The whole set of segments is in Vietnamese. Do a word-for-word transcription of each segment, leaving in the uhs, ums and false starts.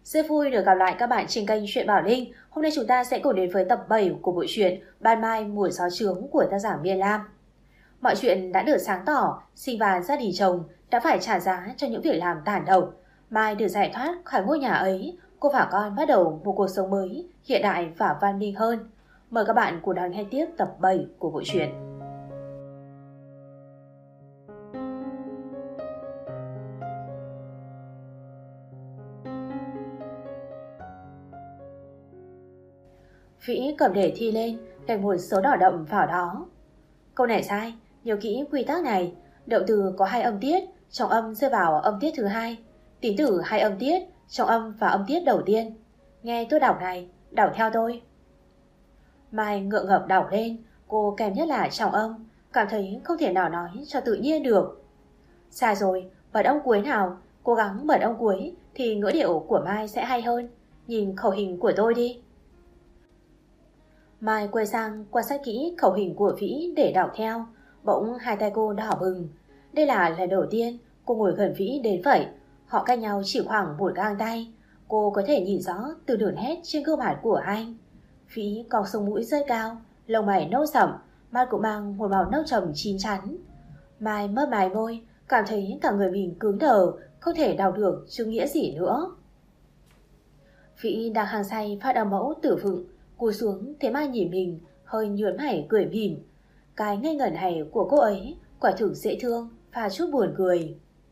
Rất vui được gặp lại các bạn trên kênh Truyện Bảo Linh. Hôm nay chúng ta sẽ cùng đến với tập bảy của bộ truyện Ban Mai Mùa Gió Trướng của tác giả Miên Lam. Mọi chuyện đã được sáng tỏ, Sinh và gia đình chồng đã phải trả giá cho những việc làm tàn độc. Mai được giải thoát khỏi ngôi nhà ấy, cô và con bắt đầu một cuộc sống mới, hiện đại và văn minh hơn. Mời các bạn cùng đón nghe tiếp tập bảy của bộ truyện. Vĩ cầm đề thi lên, gạch một số đỏ đậm vào đó. Câu này sai, nhớ kỹ quy tắc này. Động từ có hai âm tiết, trọng âm rơi vào âm tiết thứ hai. Tín từ hai âm tiết, trọng âm và âm tiết đầu tiên. Nghe tôi đọc này, đọc theo tôi. Mai ngượng ngập đọc lên, cô kèm nhất là trọng âm, cảm thấy không thể nào nói cho tự nhiên được. Sai rồi, bật âm cuối nào, cố gắng bật âm cuối thì ngữ điệu của Mai sẽ hay hơn. Nhìn khẩu hình của tôi đi. Mai quay sang quan sát kỹ khẩu hình của Vĩ để đọc theo. Bỗng hai tay cô đỏ bừng. Đây là lần đầu tiên cô ngồi gần Vĩ đến vậy. Họ cách nhau chỉ khoảng một gang tay. Cô có thể nhìn rõ từ đường nét trên gương mặt của anh. Vĩ cong sống mũi rất cao, lông mày nâu sẫm, mắt cũng mang một màu nâu trầm chín chắn. Mai mấp mái môi, cảm thấy cả người mình cứng đờ, không thể đọc được chữ nghĩa gì nữa. Vĩ đang hăng say phát âm mẫu tử vựng. Cúi xuống thế Mai nhìn mình, hơi nhớn mày cười mỉm. Cái ngây ngẩn này của cô ấy quả thực dễ thương và chút buồn cười.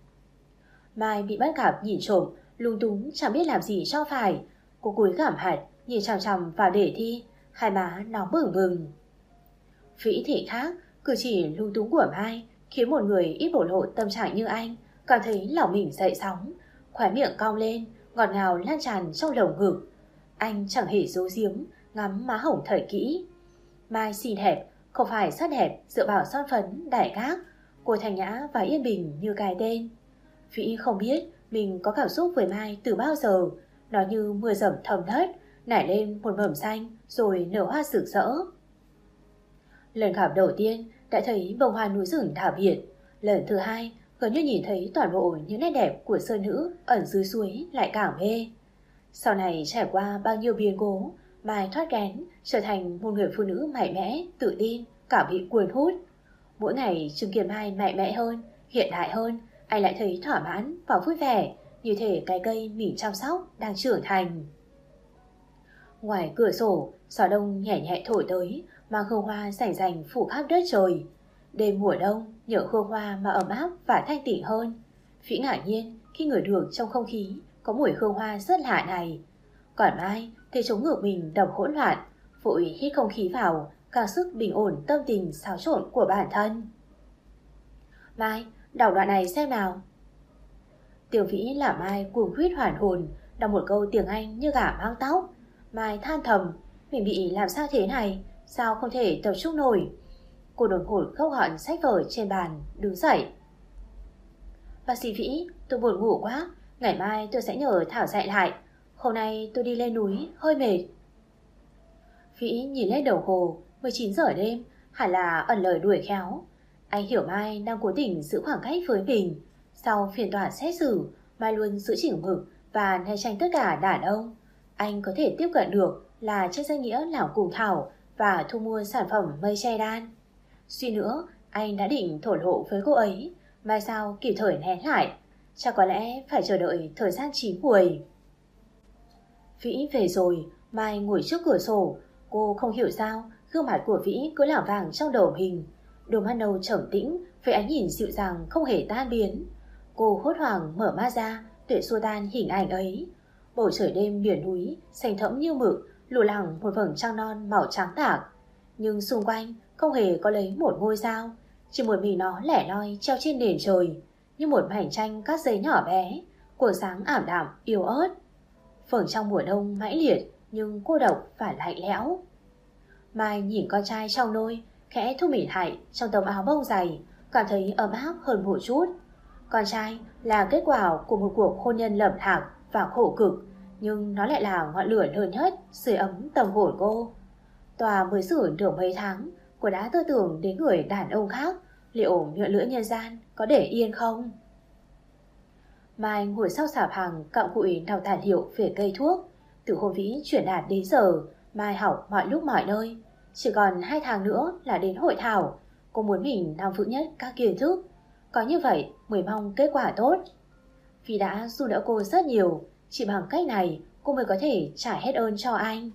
Mai bị bắt gặp nhìn trộm, lung túng chẳng biết làm gì cho phải. Cô cúi gằm mặt nhìn chằm chằm vào đề thi, hai má nóng bừng bừng. Vĩ thì khác, cử chỉ lung túng của Mai khiến một người ít bộc lộ tâm trạng như anh cảm thấy lòng mình dậy sóng, khóe miệng cong lên, ngọt ngào lan tràn trong lồng ngực. Anh chẳng hề giấu giếm, ngắm má hồng thời kỹ. Mai xinh đẹp, không phải sắc đẹp dựa vào son phấn đại cát. Cô thanh nhã và yên bình như cái tên. Vĩ không biết mình có cảm xúc với Mai từ bao giờ. Nó như mưa rầm thấm đất, nảy lên một mầm xanh rồi nở hoa rực rỡ. Lần gặp đầu tiên đã thấy bông hoa núi rừng thảo biệt. Lần thứ hai gần như nhìn thấy toàn bộ những nét đẹp của sơn nữ ẩn dưới suối lại càng mê. Sau này trải qua bao nhiêu biến cố, Mai thoát kén, trở thành một người phụ nữ mạnh mẽ, tự tin, cả bị cuốn hút. Mỗi ngày chứng kiến Mai mạnh mẽ hơn, hiện đại hơn, anh lại thấy thỏa mãn và vui vẻ, như thể cái cây mình chăm sóc đang trưởng thành. Ngoài cửa sổ, gió đông nhẹ nhẹ thổi tới, mang hương hoa rành rành phủ khắp đất trời. Đêm mùa đông nhờ hương hoa mà ấm áp và thanh tịnh hơn. Vĩ ngạc nhiên khi ngửi được trong không khí có mùi hương hoa rất lạ này. Còn Mai thì chống ngược mình đập hỗn loạn, vội hít không khí vào, càng sức bình ổn tâm tình xáo trộn của bản thân. Mai, đọc đoạn này xem nào. Tiểu Vĩ làm Mai cuồng huyết hoàn hồn, đọc một câu tiếng Anh như gà mang tóc. Mai than thầm, mình bị làm sao thế này, sao không thể tập trung nổi. Cô đột ngột gấp gọn sách vở trên bàn, đứng dậy. Bác sĩ Vĩ, tôi buồn ngủ quá, ngày mai tôi sẽ nhờ Thảo dạy lại. Hôm nay tôi đi lên núi, hơi mệt. Vĩ nhìn lên đồng hồ, mười chín giờ đêm, hẳn là ẩn lời đuổi khéo. Anh hiểu Mai đang cố tình giữ khoảng cách với mình. Sau phiên tòa xét xử, Mai luôn giữ chừng mực và né tránh tất cả đàn ông. Anh có thể tiếp cận được là trên danh nghĩa làm cùng Thảo và thu mua sản phẩm mây che đan. Suy nữa, anh đã định thổ lộ với cô ấy, mai sao kịp thời nén lại. Chắc có lẽ phải chờ đợi thời gian chín muồi. Vĩ về rồi, Mai ngồi trước cửa sổ. Cô không hiểu sao gương mặt của Vĩ cứ lảng vảng trong đầu mình. Đôi mắt nâu trầm tĩnh với ánh nhìn dịu dàng không hề tan biến. Cô hốt hoảng mở mắt ra để xua tan hình ảnh ấy. Bầu trời đêm biển núi xanh thẫm như mực, lù lẳng một vầng trăng non màu trắng bạc. Nhưng xung quanh không hề có lấy một ngôi sao, chỉ một mình nó lẻ loi treo trên nền trời, như một mảnh tranh cát giấy nhỏ bé, của sáng ảm đạm yếu ớt. Phởng trong mùa đông mãnh liệt nhưng cô độc và lạnh lẽo. Mai nhìn con trai trong nôi, khẽ thu mình lại trong tấm áo bông dày, cảm thấy ấm áp hơn một chút. Con trai là kết quả của một cuộc hôn nhân lầm lạc và khổ cực, nhưng nó lại là ngọn lửa lớn nhất sưởi ấm tâm hồn cô. Tòa mới xử được mấy tháng, cô đã tư tưởng đến người đàn ông khác, liệu miệng lưỡi nhân gian có để yên không? Mai ngồi sau sạp hàng cặm cụi đọc tài liệu về cây thuốc. Từ hôm Vĩ chuyển đạt đến giờ, Mai học mọi lúc mọi nơi. Chỉ còn hai tháng nữa là đến hội thảo. Cô muốn mình nắm vững nhất các kiến thức. Có như vậy mới mong kết quả tốt. Vì đã giúp đỡ cô rất nhiều, chỉ bằng cách này cô mới có thể trả hết ơn cho anh.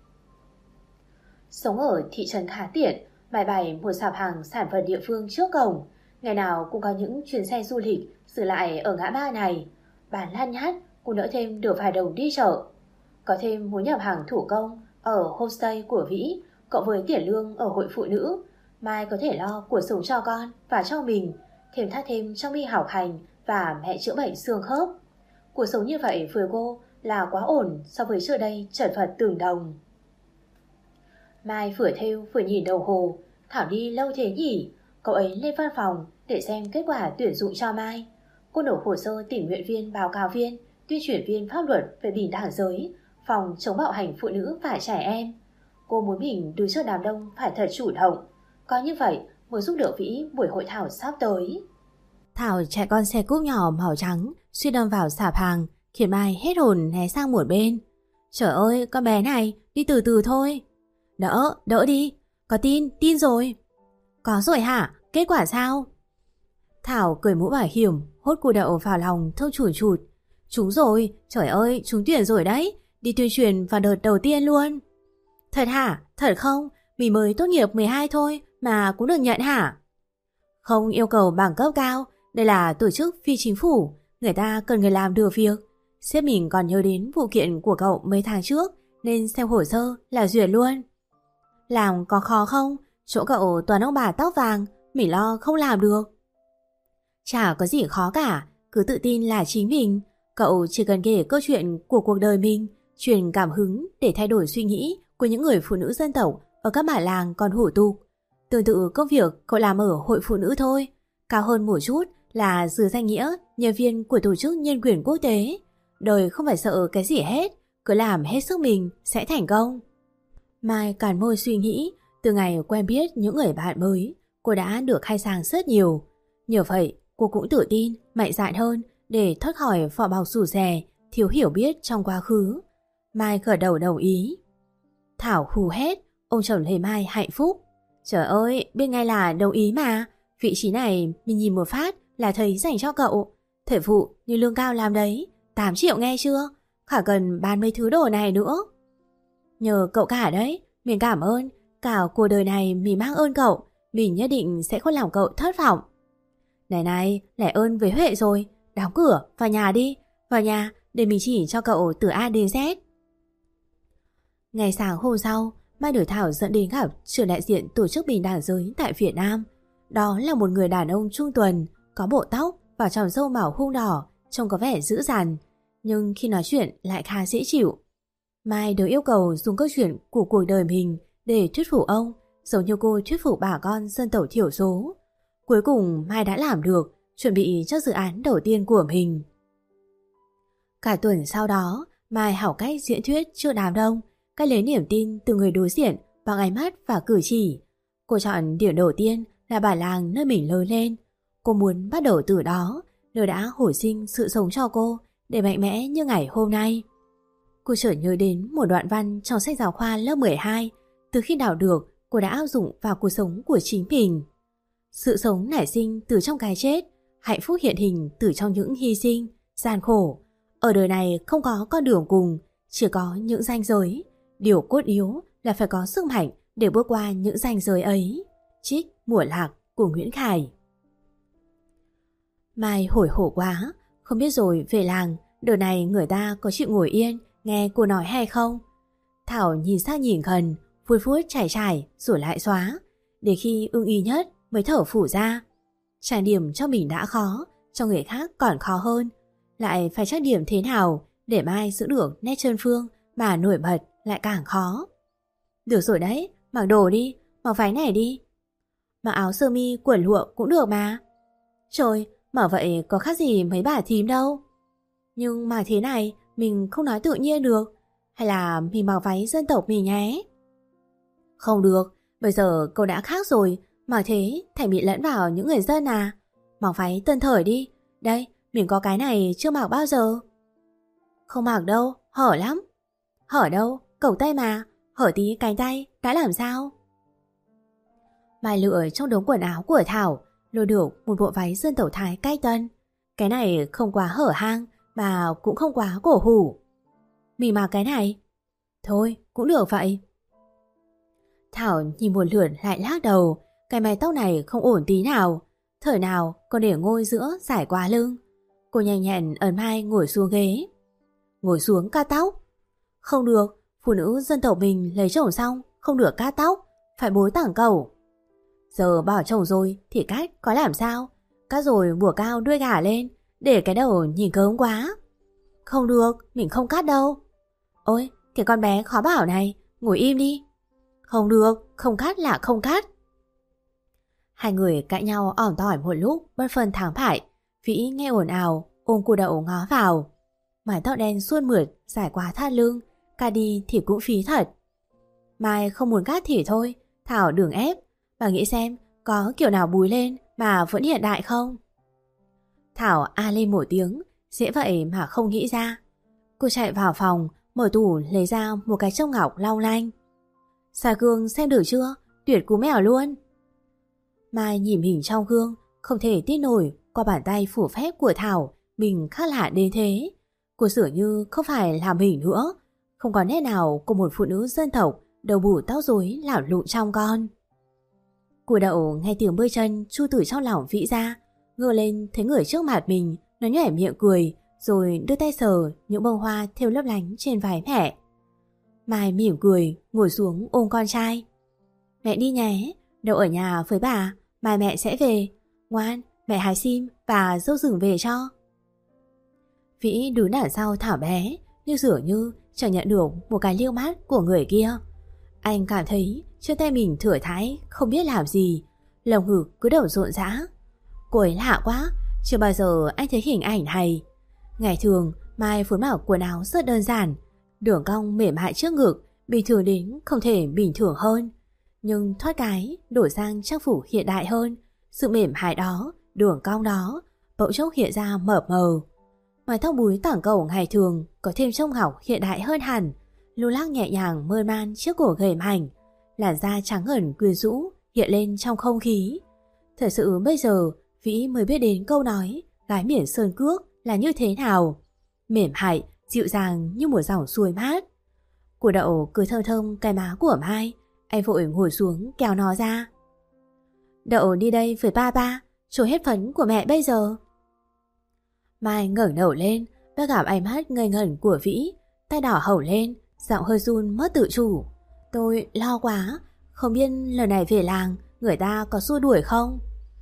Sống ở thị trấn khá tiện, Mai bày một sạp hàng sản vật địa phương trước cổng. Ngày nào cũng có những chuyến xe du lịch dừng lại ở ngã ba này. Bán lăn nhát, cô đỡ thêm được vài đồng đi chợ. Có thêm mối nhập hàng thủ công ở homestay của Vĩ, cộng với tiền lương ở hội phụ nữ, Mai có thể lo cuộc sống cho con và cho mình, thêm thắt thêm trong đi học hành và mẹ chữa bệnh xương khớp. Cuộc sống như vậy với cô là quá ổn so với trước đây chật vật từng đồng. Mai vừa thêu vừa nhìn đồng hồ. Thảo đi lâu thế nhỉ? Cậu ấy lên văn phòng để xem kết quả tuyển dụng cho Mai. Cô nộp hồ sơ tình nguyện viên, báo cáo viên, tuyên truyền viên pháp luật về bình đẳng giới, phòng chống bạo hành phụ nữ và trẻ em. Cô muốn mình đứng trước đám đông phải thật chủ động. Có như vậy mới giúp đỡ Vĩ buổi hội thảo sắp tới. Thảo chạy con xe cúp nhỏ màu trắng suýt đâm vào sạp hàng, khiến Mai hết hồn né sang một bên. Trời ơi, con bé này, đi từ từ thôi. Đỡ, đỡ đi. Có tin, tin rồi. Có rồi hả? Kết quả sao? Thảo cười mũ bảo hiểm, hốt củ đậu vào lòng thơm chùn chụt. Trúng rồi, trời ơi, trúng tuyển rồi đấy. Đi tuyên truyền vào đợt đầu tiên luôn. Thật hả? Thật không? Mình mới tốt nghiệp mười hai thôi mà cũng được nhận hả? Không yêu cầu bằng cấp cao. Đây là tổ chức phi chính phủ. Người ta cần người làm được việc. Sếp mình còn nhớ đến vụ kiện của cậu mấy tháng trước, nên xem hồ sơ là duyệt luôn. Làm có khó không? Chỗ cậu toàn ông bà tóc vàng, mình lo không làm được. Chả có gì khó cả, cứ tự tin là chính mình. Cậu chỉ cần kể câu chuyện của cuộc đời mình, truyền cảm hứng để thay đổi suy nghĩ của những người phụ nữ dân tộc ở các bản làng còn hủ tục. Tương tự công việc cậu làm ở hội phụ nữ thôi, cao hơn một chút là dưới danh nghĩa nhân viên của tổ chức nhân quyền quốc tế. Đời không phải sợ cái gì hết, cứ làm hết sức mình sẽ thành công. Mai cản môi suy nghĩ, từ ngày quen biết những người bạn mới, cô đã được khai sáng rất nhiều. Nhờ vậy, cô cũng tự tin, mạnh dạn hơn để thoát khỏi vỏ bọc rủ rè, thiếu hiểu biết trong quá khứ. Mai gật đầu đồng ý. Thảo hù hét, ông chồng thấy Mai hạnh phúc. Trời ơi, biết ngay là đồng ý mà. Vị trí này mình nhìn một phát là thấy dành cho cậu. Thời vụ như lương cao làm đấy, tám triệu nghe chưa? Khả cần bán mấy thứ đồ này nữa. Nhờ cậu cả đấy, mình cảm ơn. Cả cuộc đời này mình mang ơn cậu, mình nhất định sẽ không làm cậu thất vọng. Này này, lẻ ơn với Huệ rồi. Đóng cửa, vào nhà đi. Vào nhà để mình chỉ cho cậu từ A đến Z. Ngày sáng hôm sau, Mai được Thảo dẫn đến gặp trưởng đại diện tổ chức bình đẳng giới tại Việt Nam. Đó là một người đàn ông trung tuần, có bộ tóc và tròm râu màu hung đỏ, trông có vẻ dữ dằn, nhưng khi nói chuyện lại khá dễ chịu. Mai được yêu cầu dùng câu chuyện của cuộc đời mình để thuyết phục ông, giống như cô thuyết phục bà con dân tộc thiểu số. Cuối cùng Mai đã làm được, chuẩn bị cho dự án đầu tiên của mình. Cả tuần sau đó, Mai học cách diễn thuyết trước đám đông, cách lấy niềm tin từ người đối diện bằng ánh mắt và cử chỉ. Cô chọn điểm đầu tiên là bản làng nơi mình lớn lên. Cô muốn bắt đầu từ đó, nơi đã hồi sinh sự sống cho cô để mạnh mẽ như ngày hôm nay. Cô chợt nhớ đến một đoạn văn trong sách giáo khoa lớp mười hai. Từ khi đọc được, cô đã áp dụng vào cuộc sống của chính mình. Sự sống nảy sinh từ trong cái chết, hạnh phúc hiện hình từ trong những hy sinh, gian khổ. Ở đời này không có con đường cùng, chỉ có những ranh giới. Điều cốt yếu là phải có sức mạnh để bước qua những ranh giới ấy. Trích Mùa Lạc của Nguyễn Khải. Mai hồi hổ quá, không biết rồi về làng, đợt này người ta có chịu ngồi yên nghe cô nói hay không? Thảo nhìn sang nhìn gần, vui vuốt trải trải rồi lại xóa, để khi ưng ý nhất mới thở phủ ra. Trang điểm cho mình đã khó, cho người khác còn khó hơn. Lại phải trang điểm thế nào để Mai giữ được nét trơn phương mà nổi bật lại càng khó. Được rồi đấy, mặc đồ đi, mặc váy này đi. Mặc áo sơ mi quần lụa cũng được mà. Trời, mặc vậy có khác gì mấy bà thím đâu. Nhưng mà thế này mình không nói tự nhiên được. Hay là mình mặc váy dân tộc mình nhé? Không được, bây giờ cậu đã khác rồi. Mặc thế thành bị lẫn vào những người dân à. Mặc váy tân thời đi. Đây, mình có cái này chưa mặc bao giờ. Không mặc đâu, hở lắm. Hở đâu, cẩu tay mà, hở tí cánh tay, đã làm sao? Mai lựa trong đống quần áo của Thảo, lôi được một bộ váy dân tộc Thái cách tân. Cái này không quá hở hang, mà cũng không quá cổ hủ. Mình mặc cái này. Thôi, cũng được vậy. Thảo nhìn một lượt lại lắc đầu. Cái mái tóc này không ổn tí nào. Thời nào còn để ngôi giữa giải qua lưng. Cô nhanh nhẹn ấn Mai ngồi xuống ghế. Ngồi xuống cắt tóc. Không được, phụ nữ dân tộc mình lấy chồng xong không được cắt tóc, phải bối tảng cầu. Giờ bỏ chồng rồi thì cắt có làm sao? Cắt rồi bủa cao đuôi gà lên, để cái đầu nhìn cớm quá. Không được, mình không cắt đâu. Ôi, cái con bé khó bảo này, ngồi im đi. Không được, không cắt là không cắt. Hai người cãi nhau ỏm tỏi một lúc, bất phân thắng bại. Vĩ nghe ồn ào, ôm cu đậu ngó vào. Mái tóc đen suôn mượt, dài quá thắt lưng, cắt đi thì cũng phí thật. Mai không muốn cắt thì thôi, Thảo đừng ép. Bà nghĩ xem, có kiểu nào búi lên mà vẫn hiện đại không? Thảo a lên một tiếng, dễ vậy mà không nghĩ ra. Cô chạy vào phòng, mở tủ lấy ra một cái trông ngọc long lanh. Soi gương xem được chưa? Tuyệt cú mèo luôn. Mai nhìn mình trong gương, không thể tin nổi qua bàn tay phủ phép của Thảo mình khác lạ đến thế. Cô dường như không phải là mình nữa, không có nét nào của một phụ nữ dân tộc đầu bù tóc rối lảo lụng trong con. Củ đậu nghe tiếng bước chân chu từ trong lòng Vĩ ra, ngơ lên thấy người trước mặt mình, nó nhếch miệng cười, rồi đưa tay sờ những bông hoa thêu lấp lánh trên váy mẹ. Mai mỉm cười, ngồi xuống ôm con trai. Mẹ đi nhé, đậu ở nhà với bà, mai mẹ sẽ về. Ngoan, mẹ hái sim và dâu rừng về cho. Vĩ đứng đằng sau Thảo bé, nhưng dường như chẳng nhận được một cái liếc mắt của người kia. Anh cảm thấy trên tay mình thừa thãi, không biết làm gì, lồng ngực cứ đổ rộn rã. Cô ấy lạ quá, chưa bao giờ anh thấy hình ảnh này. Ngày thường Mai vốn mặc quần áo rất đơn giản, đường cong mềm mại trước ngực, bình thường đến không thể bình thường hơn. Nhưng thoát cái đổi sang trang phục hiện đại hơn, sự mềm mại đó, đường cong đó bỗng chốc hiện ra mờ mờ. Mái tóc búi tảng cầu ngày thường có thêm trông ngọc hiện đại hơn hẳn, lu lắc nhẹ nhàng mơn man trước cổ gầy mảnh, làn da trắng ngần quyến rũ hiện lên trong không khí. Thật sự bây giờ Vĩ mới biết đến câu nói gái miền sơn cước là như thế nào, mềm mại, dịu dàng như một dòng suối mát. Củ đậu cười thơm thơm cái má của Mai, anh vội ngồi xuống kéo nó ra. Đậu đi đây với ba ba, trôi hết phấn của mẹ bây giờ. Mai ngẩng đầu lên, đã gặp ánh mắt ngây ngẩn của Vĩ, tay đỏ hồng lên, giọng hơi run mất tự chủ. Tôi lo quá, không biết lần này về làng người ta có xua đuổi không?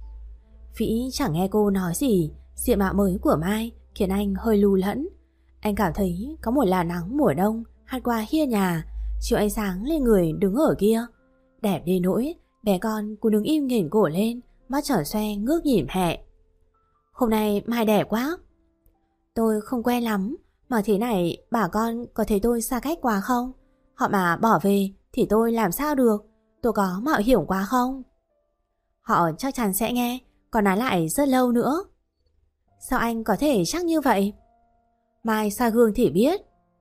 Vĩ chẳng nghe cô nói gì, diện mạo mới của Mai khiến anh hơi lù lẫn. Anh cảm thấy có một làn nắng mùa đông hắt qua hiên nhà, chiếu ánh sáng lên người đứng ở kia. Đẹp đến nỗi bé con cũng đứng im nghển cổ lên, mắt tròn xoe ngước nhìn mẹ. Hôm nay Mai đẹp quá. Tôi không quen lắm, mà thế này bà con có thấy tôi xa cách quá không? Họ mà bỏ về thì tôi làm sao được? Tôi có mạo hiểm quá không? Họ chắc chắn sẽ nghe, còn nói lại rất lâu nữa. Sao anh có thể chắc như vậy? Mai soi gương thì biết.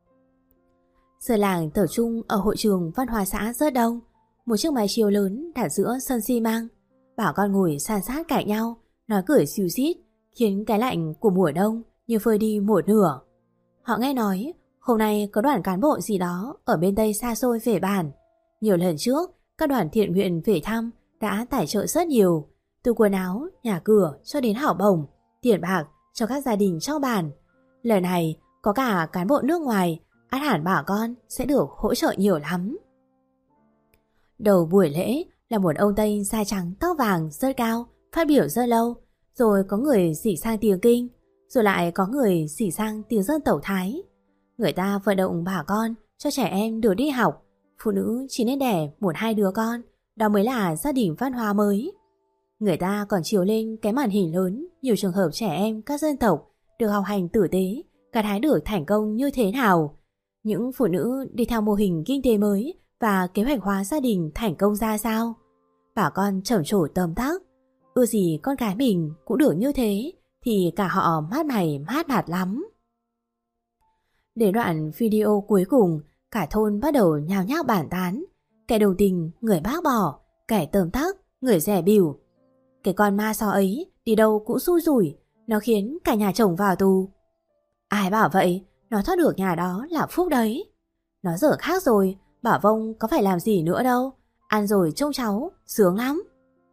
Giờ làng tập trung ở hội trường văn hóa xã rất đông. Một chiếc mái chiếu lớn đặt giữa sân xi măng. Bà con ngồi san sát cạnh nhau, nói cười xìu xít, khiến cái lạnh của mùa đông như phơi đi một nửa. Họ nghe nói hôm nay có đoàn cán bộ gì đó ở bên Tây xa xôi về bản. Nhiều lần trước, các đoàn thiện nguyện về thăm đã tài trợ rất nhiều, từ quần áo, nhà cửa cho đến học bổng, tiền bạc cho các gia đình trong bản. Lần này có cả cán bộ nước ngoài, ắt hẳn bà con sẽ được hỗ trợ nhiều lắm. Đầu buổi lễ là một ông Tây da trắng tóc vàng rất cao, phát biểu rất lâu, rồi có người xỉ sang tiếng Kinh, rồi lại có người xỉ sang tiếng dân tộc Thái. Người ta vận động bà con cho trẻ em được đi học, phụ nữ chỉ nên đẻ một hai đứa con, đó mới là gia đình văn hóa mới. Người ta còn chiếu lên cái màn hình lớn nhiều trường hợp trẻ em các dân tộc được học hành tử tế, gặt hái được thành công như thế nào. Những phụ nữ đi theo mô hình kinh tế mới và kế hoạch hóa gia đình thành công ra sao. Bà con trầm trồ tấm tắc, ưa gì con gái mình cũng được như thế thì cả họ mát mày mát mặt lắm. Đến đoạn video cuối cùng, cả thôn bắt đầu nhao nhao bàn tán. Kẻ đồng tình, người bác bỏ, kẻ tởm tắc, người rẻ bỉu. Cái con ma só ấy đi đâu cũng xui rủi, nó khiến cả nhà chồng vào tù. Ai bảo vậy, nó thoát được nhà đó là phúc đấy. Nó giờ khác rồi, bảo Vông có phải làm gì nữa đâu, ăn rồi trông cháu, sướng lắm.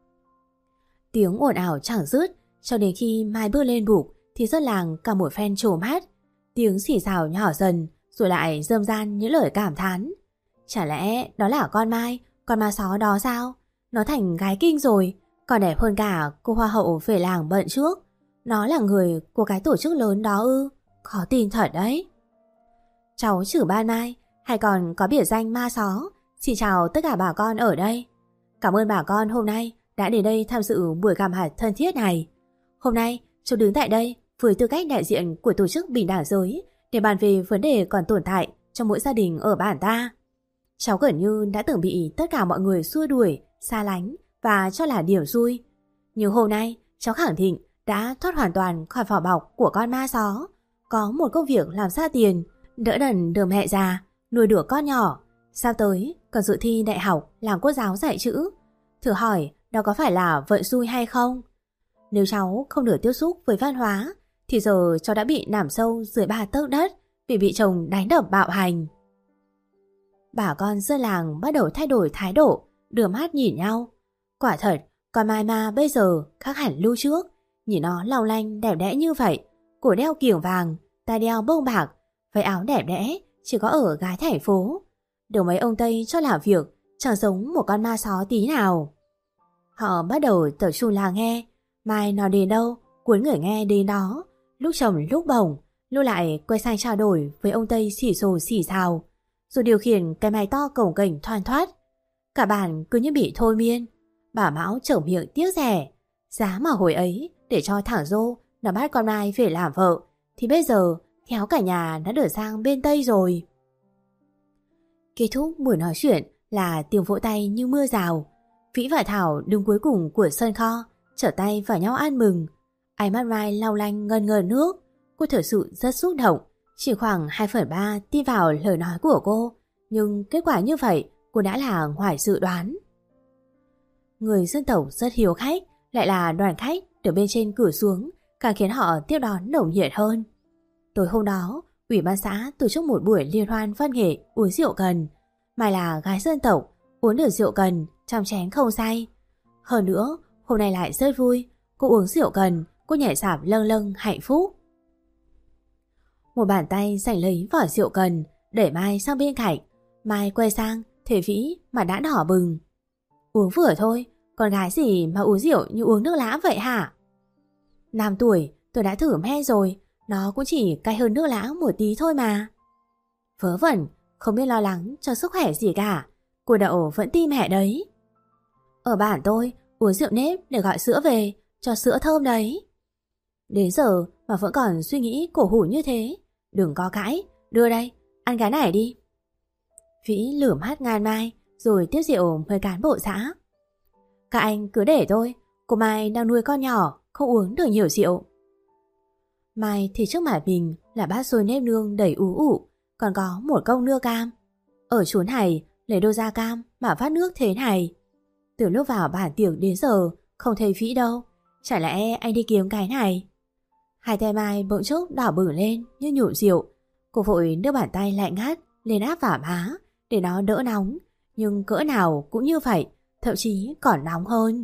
Tiếng ồn ào chẳng dứt, cho đến khi Mai bước lên bục thì dân làng cả một phen trố mắt. Tiếng xì xào nhỏ dần, rồi lại rơm ran những lời cảm thán. Chả lẽ đó là con Mai, con ma só đó sao? Nó thành gái kinh rồi, còn đẹp hơn cả cô hoa hậu về làng bận trước. Nó là người của cái tổ chức lớn đó ư? Khó tin thật đấy. Cháu chử Ban Mai, hay còn có biệt danh ma só. Xin chào tất cả bà con ở đây. Cảm ơn bà con hôm nay đã đến đây tham dự buổi gặp mặt thân thiết này. Hôm nay, cháu đứng tại đây với tư cách đại diện của tổ chức bình đẳng giới để bàn về vấn đề còn tồn tại trong mỗi gia đình ở bản ta. Cháu gần như đã từng bị tất cả mọi người xua đuổi, xa lánh và cho là điểm xui. Nhưng hôm nay, cháu khẳng định đã thoát hoàn toàn khỏi vỏ bọc của con ma só. Có một công việc làm ra tiền, đỡ đần đưa mẹ già, nuôi được con nhỏ. Sao tới còn dự thi đại học làm cô giáo dạy chữ. Thử hỏi đó có phải là vận xui hay không? Nếu cháu không được tiếp xúc với văn hóa thì giờ cháu đã bị nằm sâu dưới ba tấc đất vì bị chồng đánh đập bạo hành. Bà con dân làng bắt đầu thay đổi thái độ, đưa mắt nhìn nhau. Quả thật, con Mai Ma bây giờ khác hẳn lưu trước. Nhìn nó long lanh đẹp đẽ như vậy, cổ đeo kiềng vàng, tai đeo bông bạc, váy áo đẹp đẽ chỉ có ở gái thành phố. Được mấy ông Tây cho làm việc chẳng giống một con ma só tí nào. Họ bắt đầu tập trung là nghe. Mai nói đến đâu, cuốn người nghe đến đó. Lúc trầm lúc bổng, lúc lại quay sang trao đổi với ông Tây xỉ xồ xỉ xào, rồi điều khiển cái máy to cổng kềnh thoăn thoắt. Cả bản cứ như bị thôi miên. Bà Mão trở miệng tiếc rẻ. Giá mà hồi ấy để cho thằng Dô nó bắt con Mai về làm vợ thì bây giờ khéo cả nhà đã đổi sang bên Tây rồi. Kết thúc buổi nói chuyện là tiếng vỗ tay như mưa rào. Vĩ và Thảo đứng cuối cùng của sân kho, trở tay vào nhau ăn mừng. Ánh mắt Mai lau lanh ngân ngần nước. Cô thật sự rất xúc động. Chỉ khoảng hai phần ba tin vào lời nói của cô, nhưng kết quả như vậy cô đã là ngoài dự đoán. Người dân tộc rất hiếu khách, lại là đoàn khách từ bên trên cửa xuống, càng khiến họ tiếp đón nồng nhiệt hơn. Tối hôm đó, ủy ban xã tổ chức một buổi liên hoan văn nghệ uống rượu cần. Mai là gái dân tộc, uống được rượu cần trong chén không say. Hơn nữa, hôm nay lại rất vui. Cô uống rượu cần, cô nhảy sạp lâng lâng hạnh phúc. Một bàn tay giành lấy vỏ rượu cần, đẩy Mai sang bên cạnh. Mai quay sang, thấy Vĩ mà đã đỏ bừng. Uống vừa thôi, con gái gì mà uống rượu như uống nước lã vậy hả? Năm tuổi, tôi đã thử me rồi, nó cũng chỉ cay hơn nước lã một tí thôi mà. Vớ vẩn, không biết lo lắng cho sức khỏe gì cả. Cô Đậu vẫn tin mẹ đấy. Ở bản tôi, uống rượu nếp để gọi sữa về, cho sữa thơm đấy. Đến giờ mà vẫn còn suy nghĩ cổ hủ như thế. Đừng có cãi, đưa đây, ăn cái này đi. Vĩ lửa mắt ngan Mai, rồi tiếp rượu với cán bộ xã. Các anh cứ để tôi, cô Mai đang nuôi con nhỏ, không uống được nhiều rượu. Mai thì trước mặt mình là bát xôi nếp nương đầy ú ụ, còn có một cốc nước cam. Ở chốn này lấy đâu ra cam mà vắt nước thế này? Từ lúc vào bản tiệc đến giờ không thấy Vĩ đâu, chả lẽ anh đi kiếm cái này? Hai tay Mai bỗng chốc đỏ bừng lên như nhụm rượu. Cô vội đưa bàn tay lạnh ngắt lên áp vào má để nó đỡ nóng, nhưng cỡ nào cũng như vậy, thậm chí còn nóng hơn.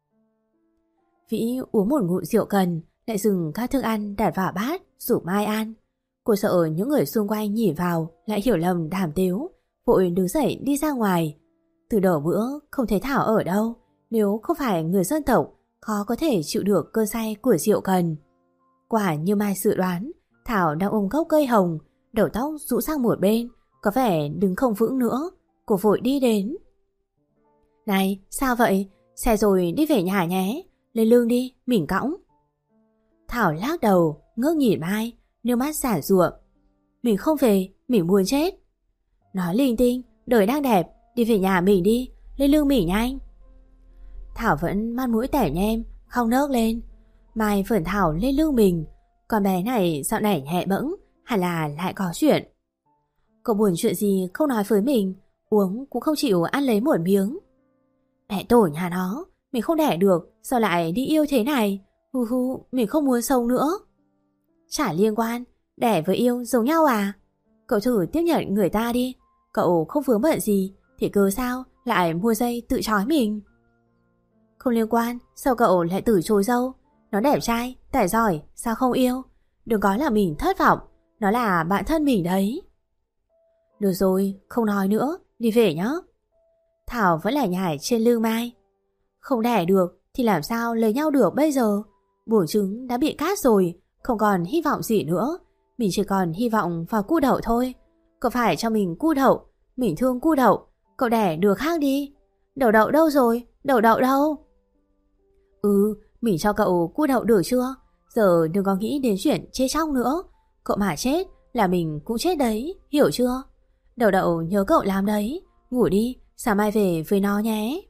Vĩ uống một ngụm rượu cần, lại dừng các thức ăn đặt vào bát rủ Mai ăn. Cô sợ những người xung quanh nhìn vào lại hiểu lầm đàm tiếu, vội đứng dậy đi ra ngoài. Từ đầu bữa không thấy Thảo ở đâu. Nếu không phải người dân tộc, khó có thể chịu được cơn say của rượu cần. Quả như Mai dự đoán, Thảo đang ôm gốc cây hồng, đầu tóc rũ sang một bên, có vẻ đứng không vững nữa. Cô vội đi đến. Này, sao vậy? Xe rồi đi về nhà nhé. Lên lưng đi, mình cõng. Thảo lắc đầu, ngước nhìn Mai, nước mắt xả rụa. Mình không về, mình buồn chết. Nói linh tinh, đời đang đẹp, đi về nhà mình đi, lên lưng mình nhanh. Thảo vẫn mắt mũi tẻ nhem, không nớt lên. Mai vườn thảo lên lưng mình. Con bé này dạo này nhẹ bẫng, hẳn là lại có chuyện. Cậu buồn chuyện gì không nói với mình, uống cũng không chịu ăn lấy một miếng. Mẹ tổ nhà nó, mình không đẻ được, sao lại đi yêu thế này? Hu hu, mình không muốn sống nữa. Chả liên quan, đẻ với yêu giống nhau à? Cậu thử tiếp nhận người ta đi. Cậu không vướng bận gì thì cớ sao lại mua dây tự trói mình? Không liên quan, sao cậu lại từ chối dâu? Nó đẹp trai, tài giỏi, sao không yêu? Đừng có là mình thất vọng, nó là bạn thân mình đấy. Được rồi, không nói nữa, đi về nhá. Thảo vẫn lại nhảy trên lưng Mai. Không đẻ được thì làm sao lấy nhau được bây giờ? Buồng trứng đã bị cát rồi, không còn hy vọng gì nữa. Mình chỉ còn hy vọng vào cu đậu thôi. Cậu phải cho mình cu đậu, mình thương cu đậu. Cậu đẻ được khác đi. Đậu đậu đâu rồi? Đậu đậu đâu? Ừ, mình cho cậu cu đậu được chưa? Giờ đừng có nghĩ đến chuyện chê chóc nữa. Cậu mà chết là mình cũng chết đấy, hiểu chưa? Đậu đậu nhớ cậu lắm đấy. Ngủ đi, sáng mai về với nó nhé.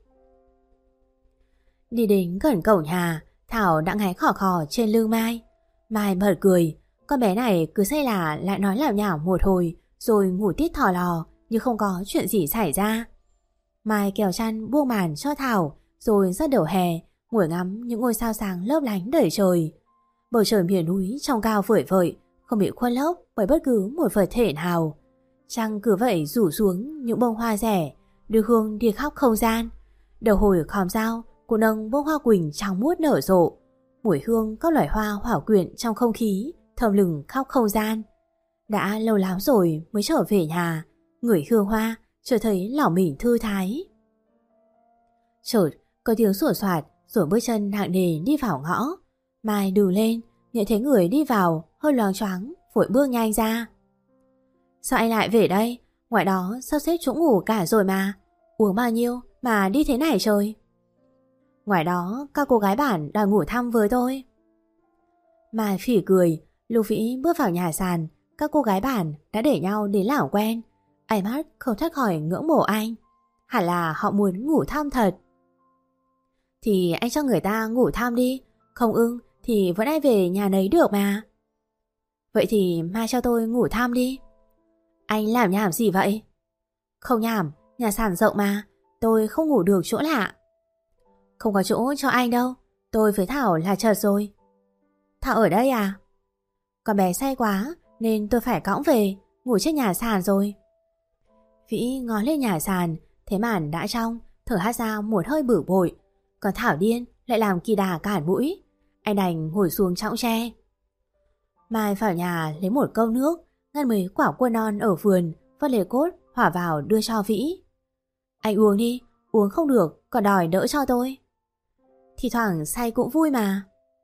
Đi đến gần cổng nhà, Thảo đã ngáy khò khò trên lưng Mai. Mai bật cười. Con bé này cứ say là lại nói lảo nhảo một hồi, rồi ngủ tít thò lò như không có chuyện gì xảy ra. Mai kéo chăn buông màn cho Thảo, rồi ra đầu hè ngồi ngắm những ngôi sao sáng lấp lánh đầy trời. Bầu trời miền núi trong cao vời vợi, không bị khuất lấp bởi bất cứ một vật thể nào. Trăng cứ vậy rủ xuống những bông hoa rẻ, đưa hương đi khắp không gian. Đầu hồi khóm dao cô nâng bông hoa quỳnh trắng muốt nở rộ. Mùi hương các loài hoa hỏa quyện trong không khí thơm lừng khắp không gian. Đã lâu lắm rồi mới trở về nhà, ngửi hương hoa chợt thấy lòng mình thư thái. Chợt có tiếng sủa soạt, rồi bước chân nặng nề đi vào ngõ. Mai đừ lên, nhận thấy người đi vào hơi loáng choáng, vội bước nhanh ra. Sao anh lại về đây? Ngoài đó sắp xếp chỗ ngủ cả rồi mà. Uống bao nhiêu mà đi thế này trời? Ngoài đó các cô gái bản đòi ngủ thăm với tôi. Mai phỉ cười. Lưu Vĩ bước vào nhà sàn, các cô gái bản đã để nhau đến lảo quen. Ánh mắt không thoát khỏi ngưỡng mộ anh. Hẳn là họ muốn ngủ thăm thật. Thì anh cho người ta ngủ thăm đi, không ưng thì vẫn ai về nhà nấy được mà. Vậy thì mai cho tôi ngủ thăm đi. Anh làm nhảm gì vậy? Không nhảm, nhà sàn rộng mà, tôi không ngủ được chỗ lạ. Không có chỗ cho anh đâu, tôi với Thảo là chật rồi. Thảo ở đây à? Con bé say quá nên tôi phải cõng về, ngủ trên nhà sàn rồi. Vĩ ngó lên nhà sàn, thấy màn đã trong, thở hắt ra một hơi bử bội. Còn Thảo điên lại làm kỳ đà cản mũi. Anh đành ngồi xuống chõng tre. Mai vào nhà lấy một câu nước, ngăn mấy quả cua non ở vườn, vắt lê cốt hỏa vào đưa cho Vĩ. Anh uống đi, uống không được còn đòi đỡ cho tôi. Thì thoảng say cũng vui mà.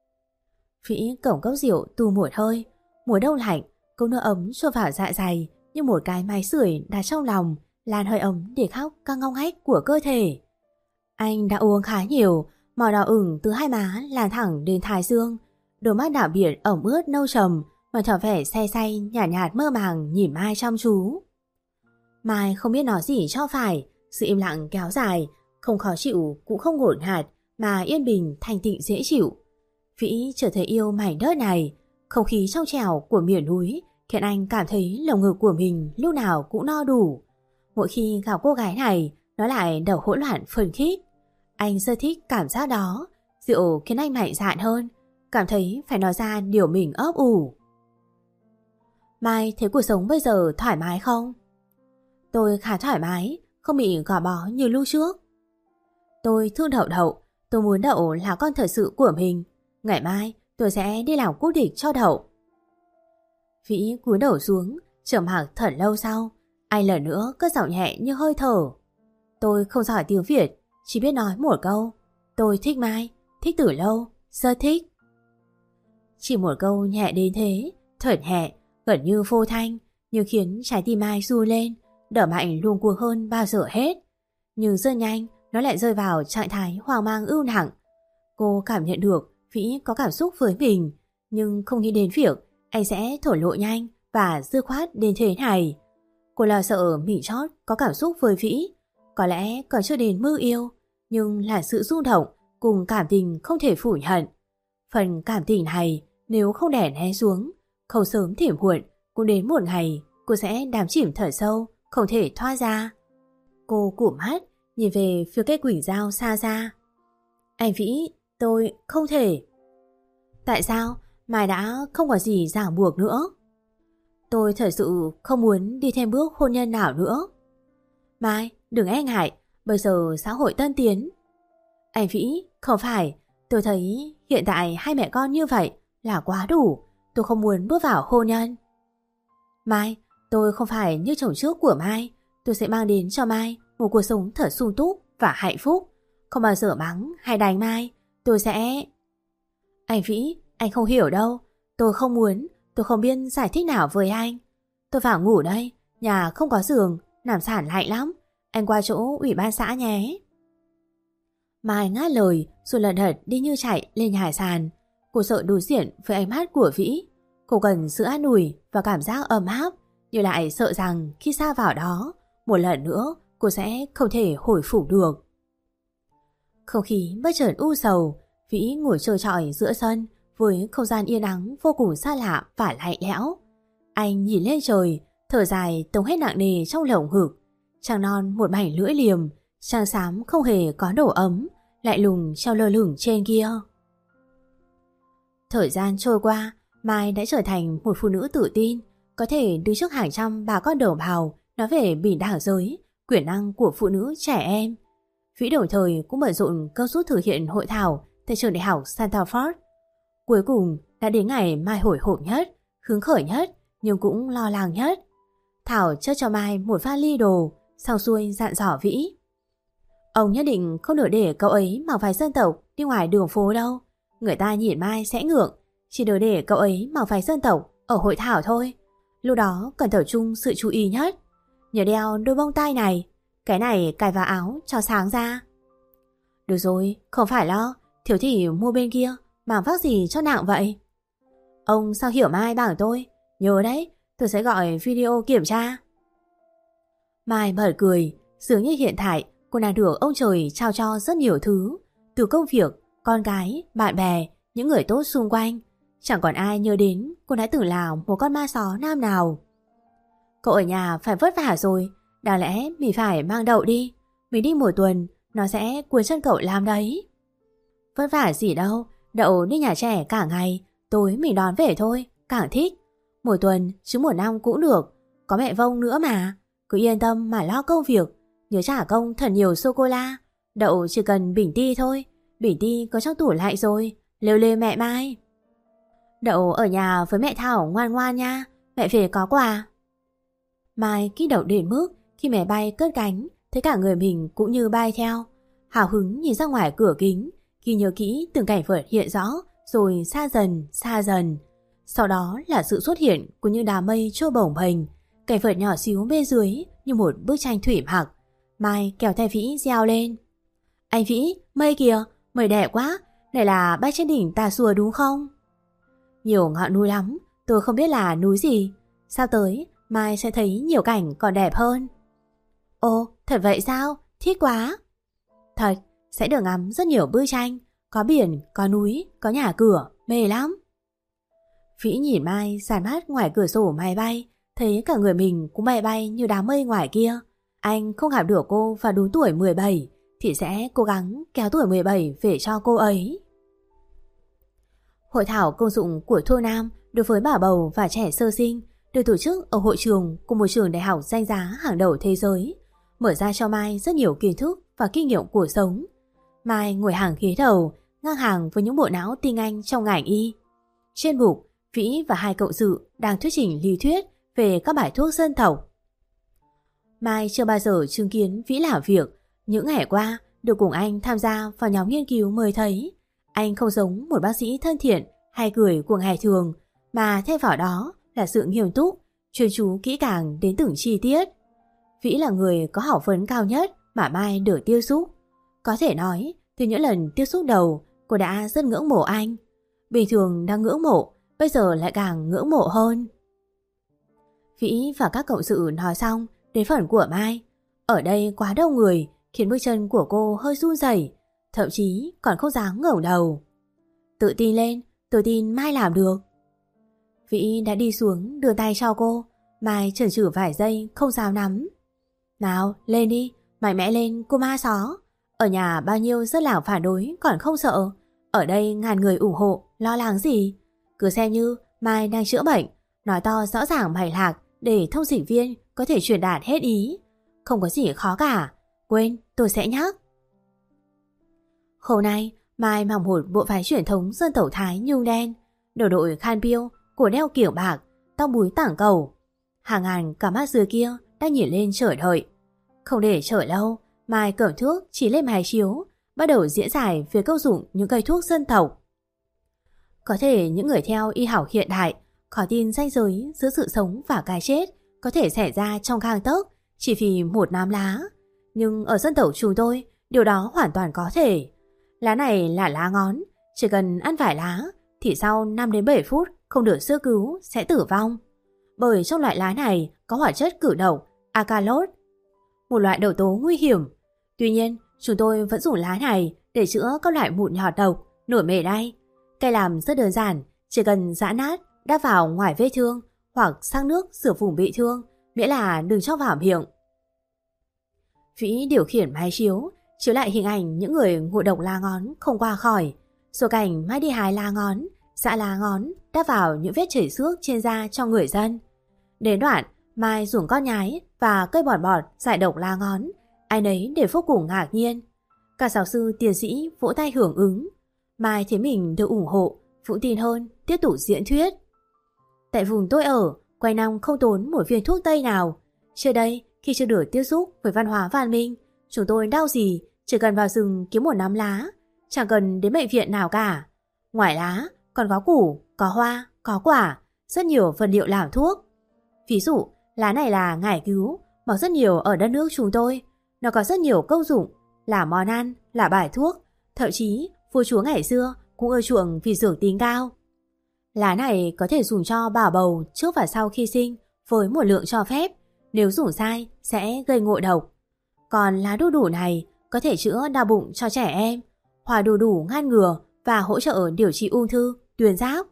Vĩ cổng cốc rượu tu một hơi. Mùa đông lạnh, cốc nước ấm trôi vào dạ dày như một cái máy sưởi đặt trong lòng, lan hơi ấm để khóc các ngóc ngách của cơ thể. Anh đã uống khá nhiều, màu đỏ ửng từ hai má lan thẳng đến thái dương, đôi mắt đảo biển ẩm ướt nâu trầm mà tỏ vẻ say say nhạt nhạt mơ màng nhìn Mai chăm chú. Mai không biết nói gì cho phải, sự im lặng kéo dài, không khó chịu cũng không ngổn ngạt mà yên bình thanh tịnh dễ chịu. Vĩ chợt thấy yêu mảnh đất này, không khí trong trẻo của miền núi khiến anh cảm thấy lồng ngực của mình lúc nào cũng no đủ. Mỗi khi gặp cô gái này, nó lại đầu hỗn loạn phấn khích. Anh rất thích cảm giác đó, rượu khiến anh mạnh dạn hơn, cảm thấy phải nói ra điều mình ấp ủ. Mai thấy cuộc sống bây giờ thoải mái không? Tôi khá thoải mái, không bị gò bó như lúc trước. Tôi thương Đậu Đậu, tôi muốn Đậu là con thật sự của mình. Ngày mai tôi sẽ đi làm quốc địch cho Đậu. Vĩ cúi đầu xuống, trầm mặc thật lâu sau, anh lần nữa cất giọng nhẹ như hơi thở. Tôi không giỏi tiếng Việt, chỉ biết nói một câu. Tôi thích Mai, thích từ lâu, rất thích. Chỉ một câu nhẹ đến thế, thật nhẹ, gần như vô thanh, nhưng khiến trái tim Mai ru lên, đỡ mạnh luồng cuồng hơn bao giờ hết. Nhưng rất nhanh, nó lại rơi vào trạng thái hoang mang ưu nặng. Cô cảm nhận được Vĩ có cảm xúc với mình, nhưng không nghĩ đến việc anh sẽ thổ lộ nhanh và dứt khoát đến thế này. Cô lo sợ mình chót có cảm xúc với Vĩ, có lẽ còn chưa đến mưu yêu, nhưng là sự rung động cùng cảm tình không thể phủ nhận. Phần cảm tình này nếu không đè nén xuống, không sớm thì muộn cũng đến một ngày cô sẽ đắm chìm thở sâu, không thể thoát ra. Cô cụp mắt nhìn về phía cây quỳnh dao xa xa. Anh Vĩ, tôi không thể. Tại sao? Mai đã không có gì ràng buộc nữa. Tôi thật sự không muốn đi thêm bước hôn nhân nào nữa. Mai, đừng e ngại, bây giờ xã hội tân tiến. Anh Vĩ, không phải, tôi thấy hiện tại hai mẹ con như vậy là quá đủ, tôi không muốn bước vào hôn nhân. Mai, tôi không phải như chồng trước của Mai, tôi sẽ mang đến cho Mai một cuộc sống thật sung túc và hạnh phúc, không bao giờ mắng hay đánh Mai, tôi sẽ... Anh Vĩ, anh không hiểu đâu, tôi không muốn, tôi không biết giải thích nào với anh. Tôi vào ngủ đây, nhà không có giường, nằm sàn lạnh lắm, anh qua chỗ ủy ban xã nhé. Mai ngắt lời rồi lật đật đi như chạy lên nhà sàn. Cô sợ đối diện với ánh mắt của Vĩ. Cô cần sự an ủi và cảm giác ấm áp, nhưng lại sợ rằng khi xa vào đó, một lần nữa cô sẽ không thể hồi phục được. Không khí bất chợt u sầu, Vĩ ngồi trơ trọi giữa sân với không gian yên ắng vô cùng xa lạ và lạnh lẽo. Anh nhìn lên trời, thở dài tống hết nặng nề trong lồng ngực. Trăng non một mảnh lưỡi liềm, trăng xám không hề có độ ấm, lại lùng treo lơ lửng trên kia. Thời gian trôi qua, Mai đã trở thành một phụ nữ tự tin, có thể đứng trước hàng trăm bà con đồng bào nói về bình đẳng giới, quyền năng của phụ nữ trẻ em. Vĩ đồng thời cũng bận rộn công suất thực hiện hội thảo tại trường đại học Stanford. Cuối cùng đã đến ngày Mai hồi hộp nhất, hứng khởi nhất nhưng cũng lo lắng nhất. Thảo chất cho Mai một vali đồ, sau xuôi dặn dò Vĩ. Ông nhất định không được để cậu ấy mặc váy dân tộc đi ngoài đường phố đâu. Người ta nhìn Mai sẽ ngượng, chỉ được để cậu ấy mặc váy dân tộc ở hội thảo thôi. Lúc đó cần tập trung sự chú ý nhất. Nhớ đeo đôi bông tai này, cái này cài vào áo cho sáng ra. Được rồi, không phải lo, thiếu thì mua bên kia, mang vác gì cho nặng vậy? Ông sao hiểu Mai bảo tôi? Nhớ đấy, tôi sẽ gọi video kiểm tra. Mai bật cười, dường như hiện tại cô đang được ông trời trao cho rất nhiều thứ, từ công việc, con gái, bạn bè, những người tốt xung quanh. Chẳng còn ai nhớ đến cô đã từng là một con ma só nam nào. Cậu ở nhà phải vất vả rồi, đáng lẽ mình phải mang đậu đi. Mình đi một tuần, nó sẽ cuốn chân cậu làm đấy. Vất vả gì đâu, đậu đi nhà trẻ cả ngày, tối mình đón về thôi, càng thích. Một tuần chứ một năm cũng được, có mẹ Vông nữa mà. Cứ yên tâm mà lo công việc, nhớ trả công thật nhiều sô-cô-la. Đậu chỉ cần bình ti thôi, bình ti có trong tủ lạnh rồi, lêu lê mẹ Mai. Đậu ở nhà với mẹ Thảo ngoan ngoan nha, mẹ về có quà. Mai kích động đến mức khi máy bay cất cánh, thấy cả người mình cũng như bay theo. Hào hứng nhìn ra ngoài cửa kính, ghi nhớ kỹ từng cảnh vật hiện rõ, rồi xa dần, xa dần. Sau đó là sự xuất hiện của những đám mây trôi bổng bềnh, cảnh vật nhỏ xíu bên dưới như một bức tranh thủy mặc. Mai kéo tay Vĩ reo lên. Anh Vĩ, mây kìa, mây đẹp quá, này là bay trên đỉnh Tà Xùa đúng không? Nhiều ngọn núi lắm, tôi không biết là núi gì. Sao tới, Mai sẽ thấy nhiều cảnh còn đẹp hơn. Ồ, thật vậy sao? Thích quá. Thật, sẽ được ngắm rất nhiều bức tranh, có biển, có núi, có nhà cửa, mê lắm. Vĩ nhìn Mai dàn mắt ngoài cửa sổ máy bay, thấy cả người mình cũng bay bay như đám mây ngoài kia. Anh không gặp được cô vào đúng tuổi mười bảy thì sẽ cố gắng kéo tuổi mười bảy về cho cô ấy. Hội thảo công dụng của Thô Nam đối với bà bầu và trẻ sơ sinh được tổ chức ở hội trường của một trường đại học danh giá hàng đầu thế giới, mở ra cho Mai rất nhiều kiến thức và kinh nghiệm cuộc sống. Mai ngồi hàng ghế đầu, ngang hàng với những bộ não tinh anh trong ngành y. Trên bục, Vĩ và hai cộng sự đang thuyết trình lý thuyết về các bài thuốc dân tộc. Mai chưa bao giờ chứng kiến Vĩ làm việc. Những ngày qua được cùng anh tham gia vào nhóm nghiên cứu mới thấy anh không giống một bác sĩ thân thiện hay cười của ngày thường, mà thay vào đó là sự nghiêm túc, chuyên chú kỹ càng đến từng chi tiết. Vĩ là người có học vấn cao nhất mà Mai được tiếp xúc. Có thể nói, từ những lần tiếp xúc đầu, cô đã rất ngưỡng mộ anh. Bình thường đang ngưỡng mộ, bây giờ lại càng ngưỡng mộ hơn. Vĩ và các cộng sự nói xong đến phần của Mai. Ở đây quá đông người khiến bước chân của cô hơi run rẩy, thậm chí còn không dám ngẩng đầu. Tự tin lên, tôi tin Mai làm được. Vĩ đã đi xuống đưa tay cho cô. Mai chần chừ vài giây không dám nắm. Nào, lên đi, mạnh mẽ lên cô ma só. Ở nhà bao nhiêu rất làng phản đối còn không sợ. Ở đây ngàn người ủng hộ, lo lắng gì. Cứ xem như Mai đang chữa bệnh, nói to rõ ràng mạch lạc để thông dịch viên có thể truyền đạt hết ý. Không có gì khó cả. Quên, tôi sẽ nhắc. Hôm nay, Mai mặc một bộ váy truyền thống dân tộc Thái nhung đen, đầu đội khăn piêu, cổ đeo kiểu bạc, tóc búi tảng cầu. Hàng ngàn cả mắt dưới kia đang nhìn lên chờ đợi. Không để chờ lâu, Mai cầm thuốc chỉ lên máy chiếu, bắt đầu diễn giải về công dụng những cây thuốc dân tộc. Có thể những người theo y học hiện đại khó tin ranh giới giữa sự sống và cái chết có thể xảy ra trong gang tấc chỉ vì một nắm lá. Nhưng ở dân tộc chúng tôi, điều đó hoàn toàn có thể. Lá này là lá ngón, chỉ cần ăn vài lá thì sau năm đến bảy phút không được sơ cứu sẽ tử vong. Bởi trong loại lá này có hoạt chất cử độc Acalot, một loại độc tố nguy hiểm. Tuy nhiên, chúng tôi vẫn dùng lá này để chữa các loại mụn nhọt độc, nổi mề đay. Cách làm rất đơn giản, chỉ cần giã nát, đắp vào ngoài vết thương hoặc sang nước rửa vùng bị thương, miễn là đừng cho vào miệng. Vĩ điều khiển máy chiếu, chiếu lại hình ảnh những người ngộ độc lá ngón không qua khỏi. Số cảnh Mai đi hái lá ngón, giã lá ngón, đắp vào những vết chảy xước trên da cho người dân. Đến đoạn, Mai dùng con nhái và cây bọt bọt giải độc lá ngón, ai nấy đều vô cùng ngạc nhiên. Cả giáo sư tiến sĩ vỗ tay hưởng ứng. Mai thấy mình được ủng hộ, vững tin hơn, tiếp tục diễn thuyết. Tại vùng tôi ở, quanh năm không tốn một viên thuốc tây nào. Trước đây, khi chưa được tiếp xúc với văn hóa văn minh, chúng tôi đau gì chỉ cần vào rừng kiếm một nắm lá, chẳng cần đến bệnh viện nào cả. Ngoài lá, còn có củ, có hoa, có quả, rất nhiều vật liệu làm thuốc. Ví dụ, lá này là ngải cứu, mọc rất nhiều ở đất nước chúng tôi. Nó có rất nhiều công dụng, là món ăn, là bài thuốc. Thậm chí, vua chúa ngày xưa cũng ưa chuộng vì dược tính cao. Lá này có thể dùng cho bảo bầu trước và sau khi sinh với một lượng cho phép. Nếu dùng sai, sẽ gây ngộ độc. Còn lá đu đủ này có thể chữa đau bụng cho trẻ em, hòa đu đủ ngăn ngừa và hỗ trợ điều trị ung thư, tuyến giáp.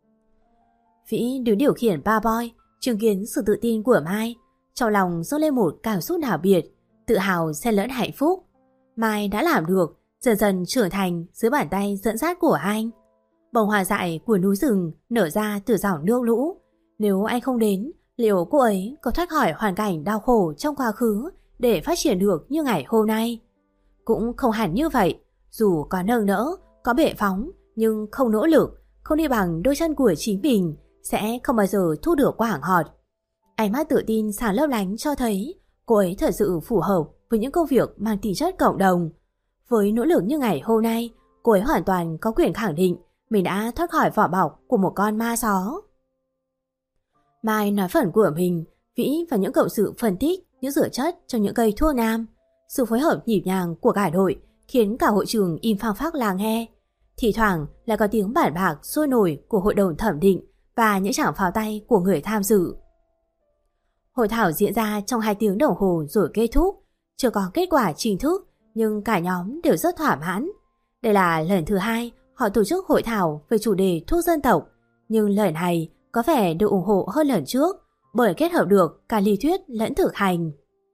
Vĩ đứng điều khiển ba boy, chứng kiến sự tự tin của Mai, trong lòng dâng lên một cảm xúc đặc biệt, tự hào xen lẫn hạnh phúc. Mai đã làm được, dần dần trưởng thành dưới bàn tay dẫn dắt của anh. Bông hoa dại của núi rừng nở ra từ dòng nước lũ. Nếu anh không đến, liệu cô ấy có thoát khỏi hoàn cảnh đau khổ trong quá khứ để phát triển được như ngày hôm nay? Cũng không hẳn như vậy. Dù có nâng đỡ, có bệ phóng, nhưng không nỗ lực, không đi bằng đôi chân của chính mình, sẽ không bao giờ thu được quả ngọt. Ánh mắt tự tin sáng lấp lánh cho thấy cô ấy thật sự phù hợp với những công việc mang tính chất cộng đồng. Với nỗ lực như ngày hôm nay, cô ấy hoàn toàn có quyền khẳng định mình đã thoát khỏi vỏ bọc của một con ma só. Mai nói phần của mình, Vĩ và những cộng sự phân tích những rửa chất trong những cây thuốc nam. Sự phối hợp nhịp nhàng của cả đội khiến cả hội trường im phăng phắc lắng nghe. Thì thoảng lại có tiếng bản bạc sôi nổi của hội đồng thẩm định và những tràng pháo tay của người tham dự. Hội thảo diễn ra trong hai tiếng đồng hồ rồi kết thúc. Chưa có kết quả chính thức, nhưng cả nhóm đều rất thỏa mãn. Đây là lần thứ hai họ tổ chức hội thảo về chủ đề thuốc dân tộc, nhưng lần này có vẻ được ủng hộ hơn lần trước bởi kết hợp được cả lý thuyết lẫn thực hành.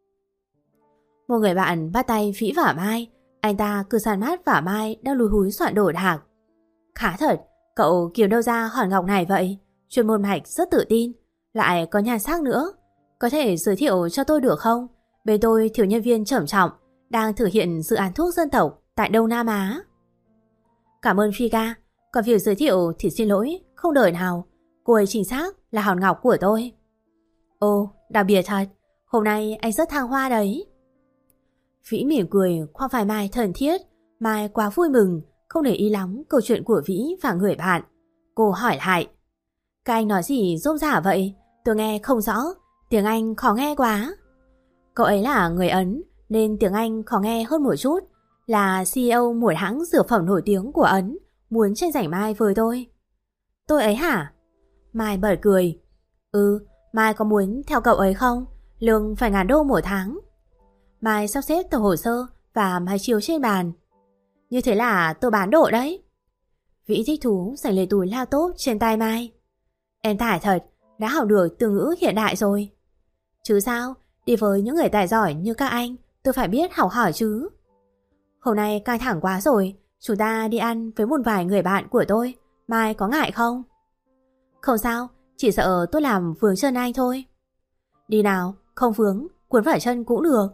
Một người bạn bắt tay Vĩ và Mai, anh ta cứ sàn mát và Mai đang lùi húi soạn đồ đạc. Khá thật, cậu kiếm đâu ra hòn ngọc này vậy? Chuyên môn mạch rất tự tin, lại có nhan sắc nữa. Có thể giới thiệu cho tôi được không? Bên tôi thiếu nhân viên trầm trọng, đang thực hiện dự án thuốc dân tộc tại Đông Nam Á. Cảm ơn Phi ca, còn việc giới thiệu thì xin lỗi, không đợi nào. Cô ấy chính xác là hòn ngọc của tôi. Ồ, đặc biệt thật, hôm nay anh rất thăng hoa đấy. Vĩ mỉm cười khoác vai Mai thân thiết. Mai quá vui mừng, không để ý lắm câu chuyện của Vĩ và người bạn. Cô hỏi lại: các anh nói gì rôm rả vậy? Tôi nghe không rõ, tiếng Anh khó nghe quá. Cậu ấy là người Ấn nên tiếng Anh khó nghe hơn một chút. Là xê e ô một hãng dược phẩm nổi tiếng của Ấn, muốn tranh giành Mai với tôi. Tôi ấy hả? Mai bật cười. Ừ, Mai có muốn theo cậu ấy không? Lương phải ngàn đô một tháng. Mai sắp xếp tờ hồ sơ và máy chiếu trên bàn. Như thế là tôi bán độ đấy. Vĩ thích thú giành lấy túi laptop trên tay Mai. Em tài thật, đã học được từ ngữ hiện đại rồi. Chứ sao, đi với những người tài giỏi như các anh, tôi phải biết học hỏi chứ. Hôm nay căng thẳng quá rồi, chúng ta đi ăn với một vài người bạn của tôi, Mai có ngại không? Không sao, chỉ sợ tôi làm vướng chân anh thôi. Đi nào, không vướng, cuốn phải chân cũng được.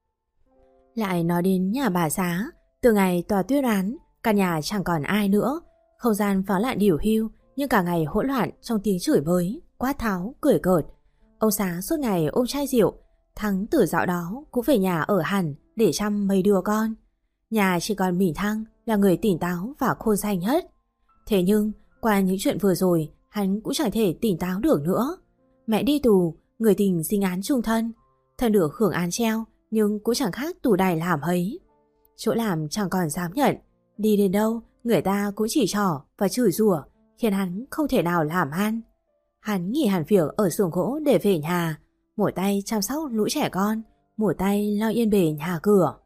Lại nói đến nhà bà Xá, từ ngày tòa tuyên án, căn nhà chẳng còn ai nữa, không gian phá lạn điều hưu, nhưng cả ngày hỗn loạn trong tiếng chửi bới, quát tháo, cười cợt. Ông Xá suốt ngày ôm chai rượu, Thắng từ dạo đó cũng về nhà ở hẳn để chăm mấy đứa con. Nhà chỉ còn mình Thăng là người tỉnh táo và khôn danh nhất. Thế nhưng qua những chuyện vừa rồi, hắn cũng chẳng thể tỉnh táo được nữa. Mẹ đi tù, người tình dính án chung thân, thân được hưởng án treo nhưng cũng chẳng khác tù đày làm ấy. Chỗ làm chẳng còn dám nhận, đi đến đâu người ta cũng chỉ trỏ và chửi rủa, khiến hắn không thể nào làm ăn. Hắn nghỉ hẳn việc ở xưởng gỗ để về nhà, một tay chăm sóc lũ trẻ con, một tay lo yên bề nhà cửa.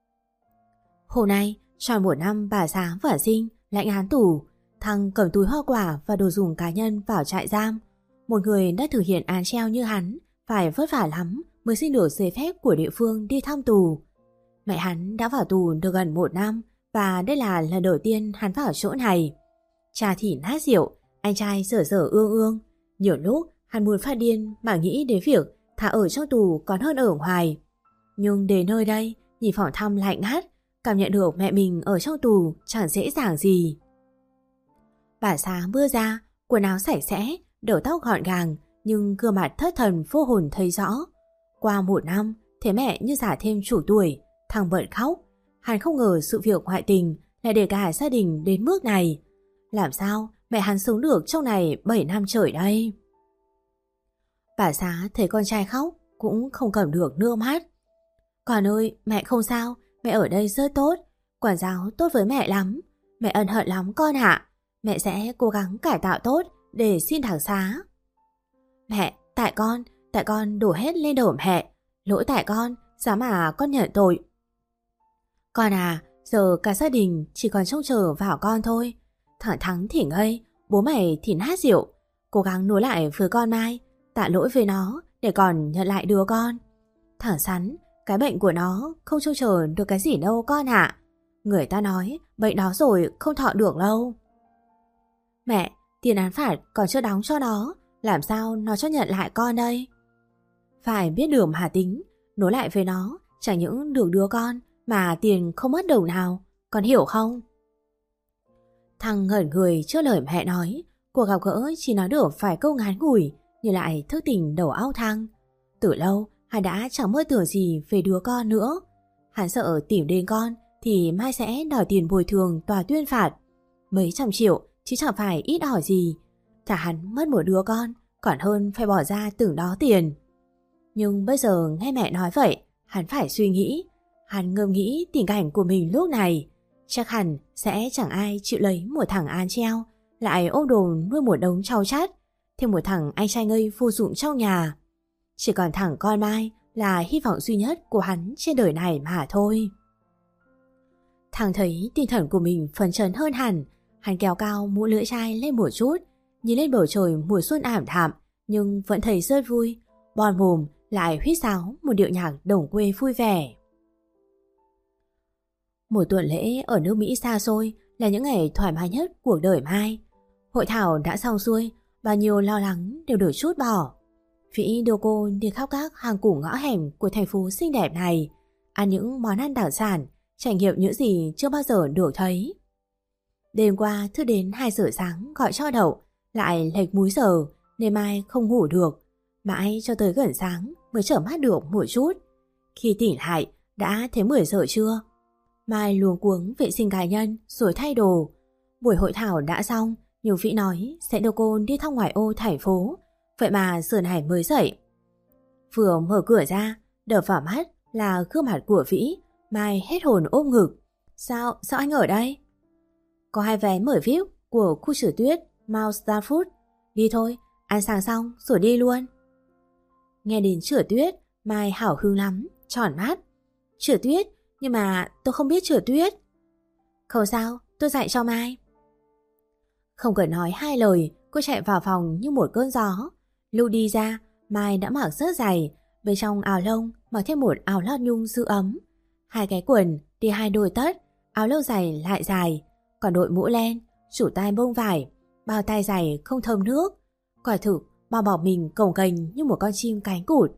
Hôm nay tròn một năm bà Sáng và Sinh lãnh án tù, Thăng cầm túi hoa quả và đồ dùng cá nhân vào trại giam. Một người đã thực hiện án treo như hắn phải vất vả lắm mới xin được giấy phép của địa phương đi thăm tù. Mẹ hắn đã vào tù được gần một năm và đây là lần đầu tiên hắn vào chỗ này. Cha thì nát rượu, anh trai dở dở ương ương. Nhiều lúc hắn muốn phát điên mà nghĩ đến việc thà ở trong tù còn hơn ở ngoài. Nhưng đến nơi đây, nhìn phòng thăm lạnh ngắt, cảm nhận được mẹ mình ở trong tù chẳng dễ dàng gì. Bà Sáng bước ra, quần áo sạch sẽ, đầu tóc gọn gàng, nhưng gương mặt thất thần vô hồn thấy rõ. Qua một năm, thấy mẹ như già thêm chục tuổi, Thằng bận khóc. Hắn không ngờ sự việc ngoại tình lại để cả gia đình đến mức này. Làm sao mẹ hắn sống được trong này bảy năm trời đây? Bà Xá thấy con trai khóc cũng không cầm được nước mắt. Con ơi, mẹ không sao, mẹ ở đây rất tốt. Quản giáo tốt với mẹ lắm. Mẹ ân hận lắm con ạ. Mẹ sẽ cố gắng cải tạo tốt để xin thằng xá. Mẹ, tại con, tại con đổ hết lên đầu mẹ. Lỗi tại con, giá mà con nhận tội. Con à, giờ cả gia đình chỉ còn trông chờ vào con thôi. Thằng Thắng thì ngây, bố mày thì nát rượu. Cố gắng nối lại với con Mai, tạ lỗi với nó để còn nhận lại đứa con. Thằng Sắn, cái bệnh của nó không trông chờ được cái gì đâu con ạ. Người ta nói bệnh đó rồi không thọ được lâu. Mẹ, tiền án phạt còn chưa đóng cho nó, làm sao nó cho nhận lại con đây? Phải biết đường mà tính, nối lại với nó chẳng những được đứa con mà tiền không mất đồng nào, con hiểu không? Thằng ngẩn người trước lời mẹ nói, cuộc gặp gỡ chỉ nói được vài câu ngắn ngủi nhưng lại thức tỉnh đầu óc Thăng. Từ lâu hắn đã chẳng mơ tưởng gì về đứa con nữa. Hắn sợ tìm đến con thì mai sẽ đòi tiền bồi thường tòa tuyên phạt. Mấy trăm triệu chứ chẳng phải ít ỏi gì. Thà hắn mất một đứa con còn hơn phải bỏ ra từng đó tiền. Nhưng bây giờ nghe mẹ nói vậy, hắn phải suy nghĩ. Hắn ngâm nghĩ tình cảnh của mình lúc này. Chắc hẳn sẽ chẳng ai chịu lấy một thằng án treo, lại ôm đồn nuôi một đống trâu chát, thêm một thằng anh trai ngây vô dụng trong nhà. Chỉ còn thằng con Mai là hy vọng duy nhất của hắn trên đời này mà thôi. Thằng thấy tinh thần của mình phấn chấn hơn hẳn. Hắn kéo cao mũ lưỡi chai lên một chút, nhìn lên bầu trời mùa xuân ảm đạm, nhưng vẫn thấy rất vui. Bon mồm lại huýt sáo một điệu nhạc đồng quê vui vẻ. Một tuần lễ ở nước Mỹ xa xôi là những ngày thoải mái nhất cuộc đời Mai. Hội thảo đã xong xuôi, bao nhiêu lo lắng đều được trút bỏ. Vĩ đưa cô đi khắp các hang củ ngõ hẻm của thành phố xinh đẹp này, ăn những món ăn đặc sản, trải nghiệm những gì chưa bao giờ được thấy. Đêm qua thức đến hai giờ sáng gọi cho Đậu, lại lệch múi giờ nên Mai không ngủ được. Mãi cho tới gần sáng mới chợp mắt được một chút. Khi tỉnh lại đã thấy mười giờ trưa. Mai luống cuống vệ sinh cá nhân rồi thay đồ. Buổi hội thảo đã xong, nhưng Vĩ nói sẽ đưa cô đi thăm ngoại ô thành phố. Vậy mà giờ này mới dậy. Vừa mở cửa ra, đập vào mắt là gương mặt của Vĩ. Mai hết hồn ôm ngực. Sao, sao anh ở đây? Có hai vé mở vi ai pi của khu trượt tuyết Mount Starfoot. Đi thôi, ăn sáng xong rồi đi luôn. Nghe đến trượt tuyết, Mai hào hứng lắm, tròn mắt. Trượt tuyết? Nhưng mà tôi không biết trượt tuyết. Không sao, tôi dạy cho Mai. Không cần nói hai lời, cô chạy vào phòng như một cơn gió. Lúc đi ra, Mai đã mặc rất dày, bên trong áo lông mặc thêm một áo lót nhung giữ ấm. Hai cái quần, đi hai đôi tất, áo lâu dày lại dài, còn đội mũ len, chủ tai bông vải, bao tay dày không thơm nước. Quả thực, bao bọc mình cồng kềnh như một con chim cánh cụt.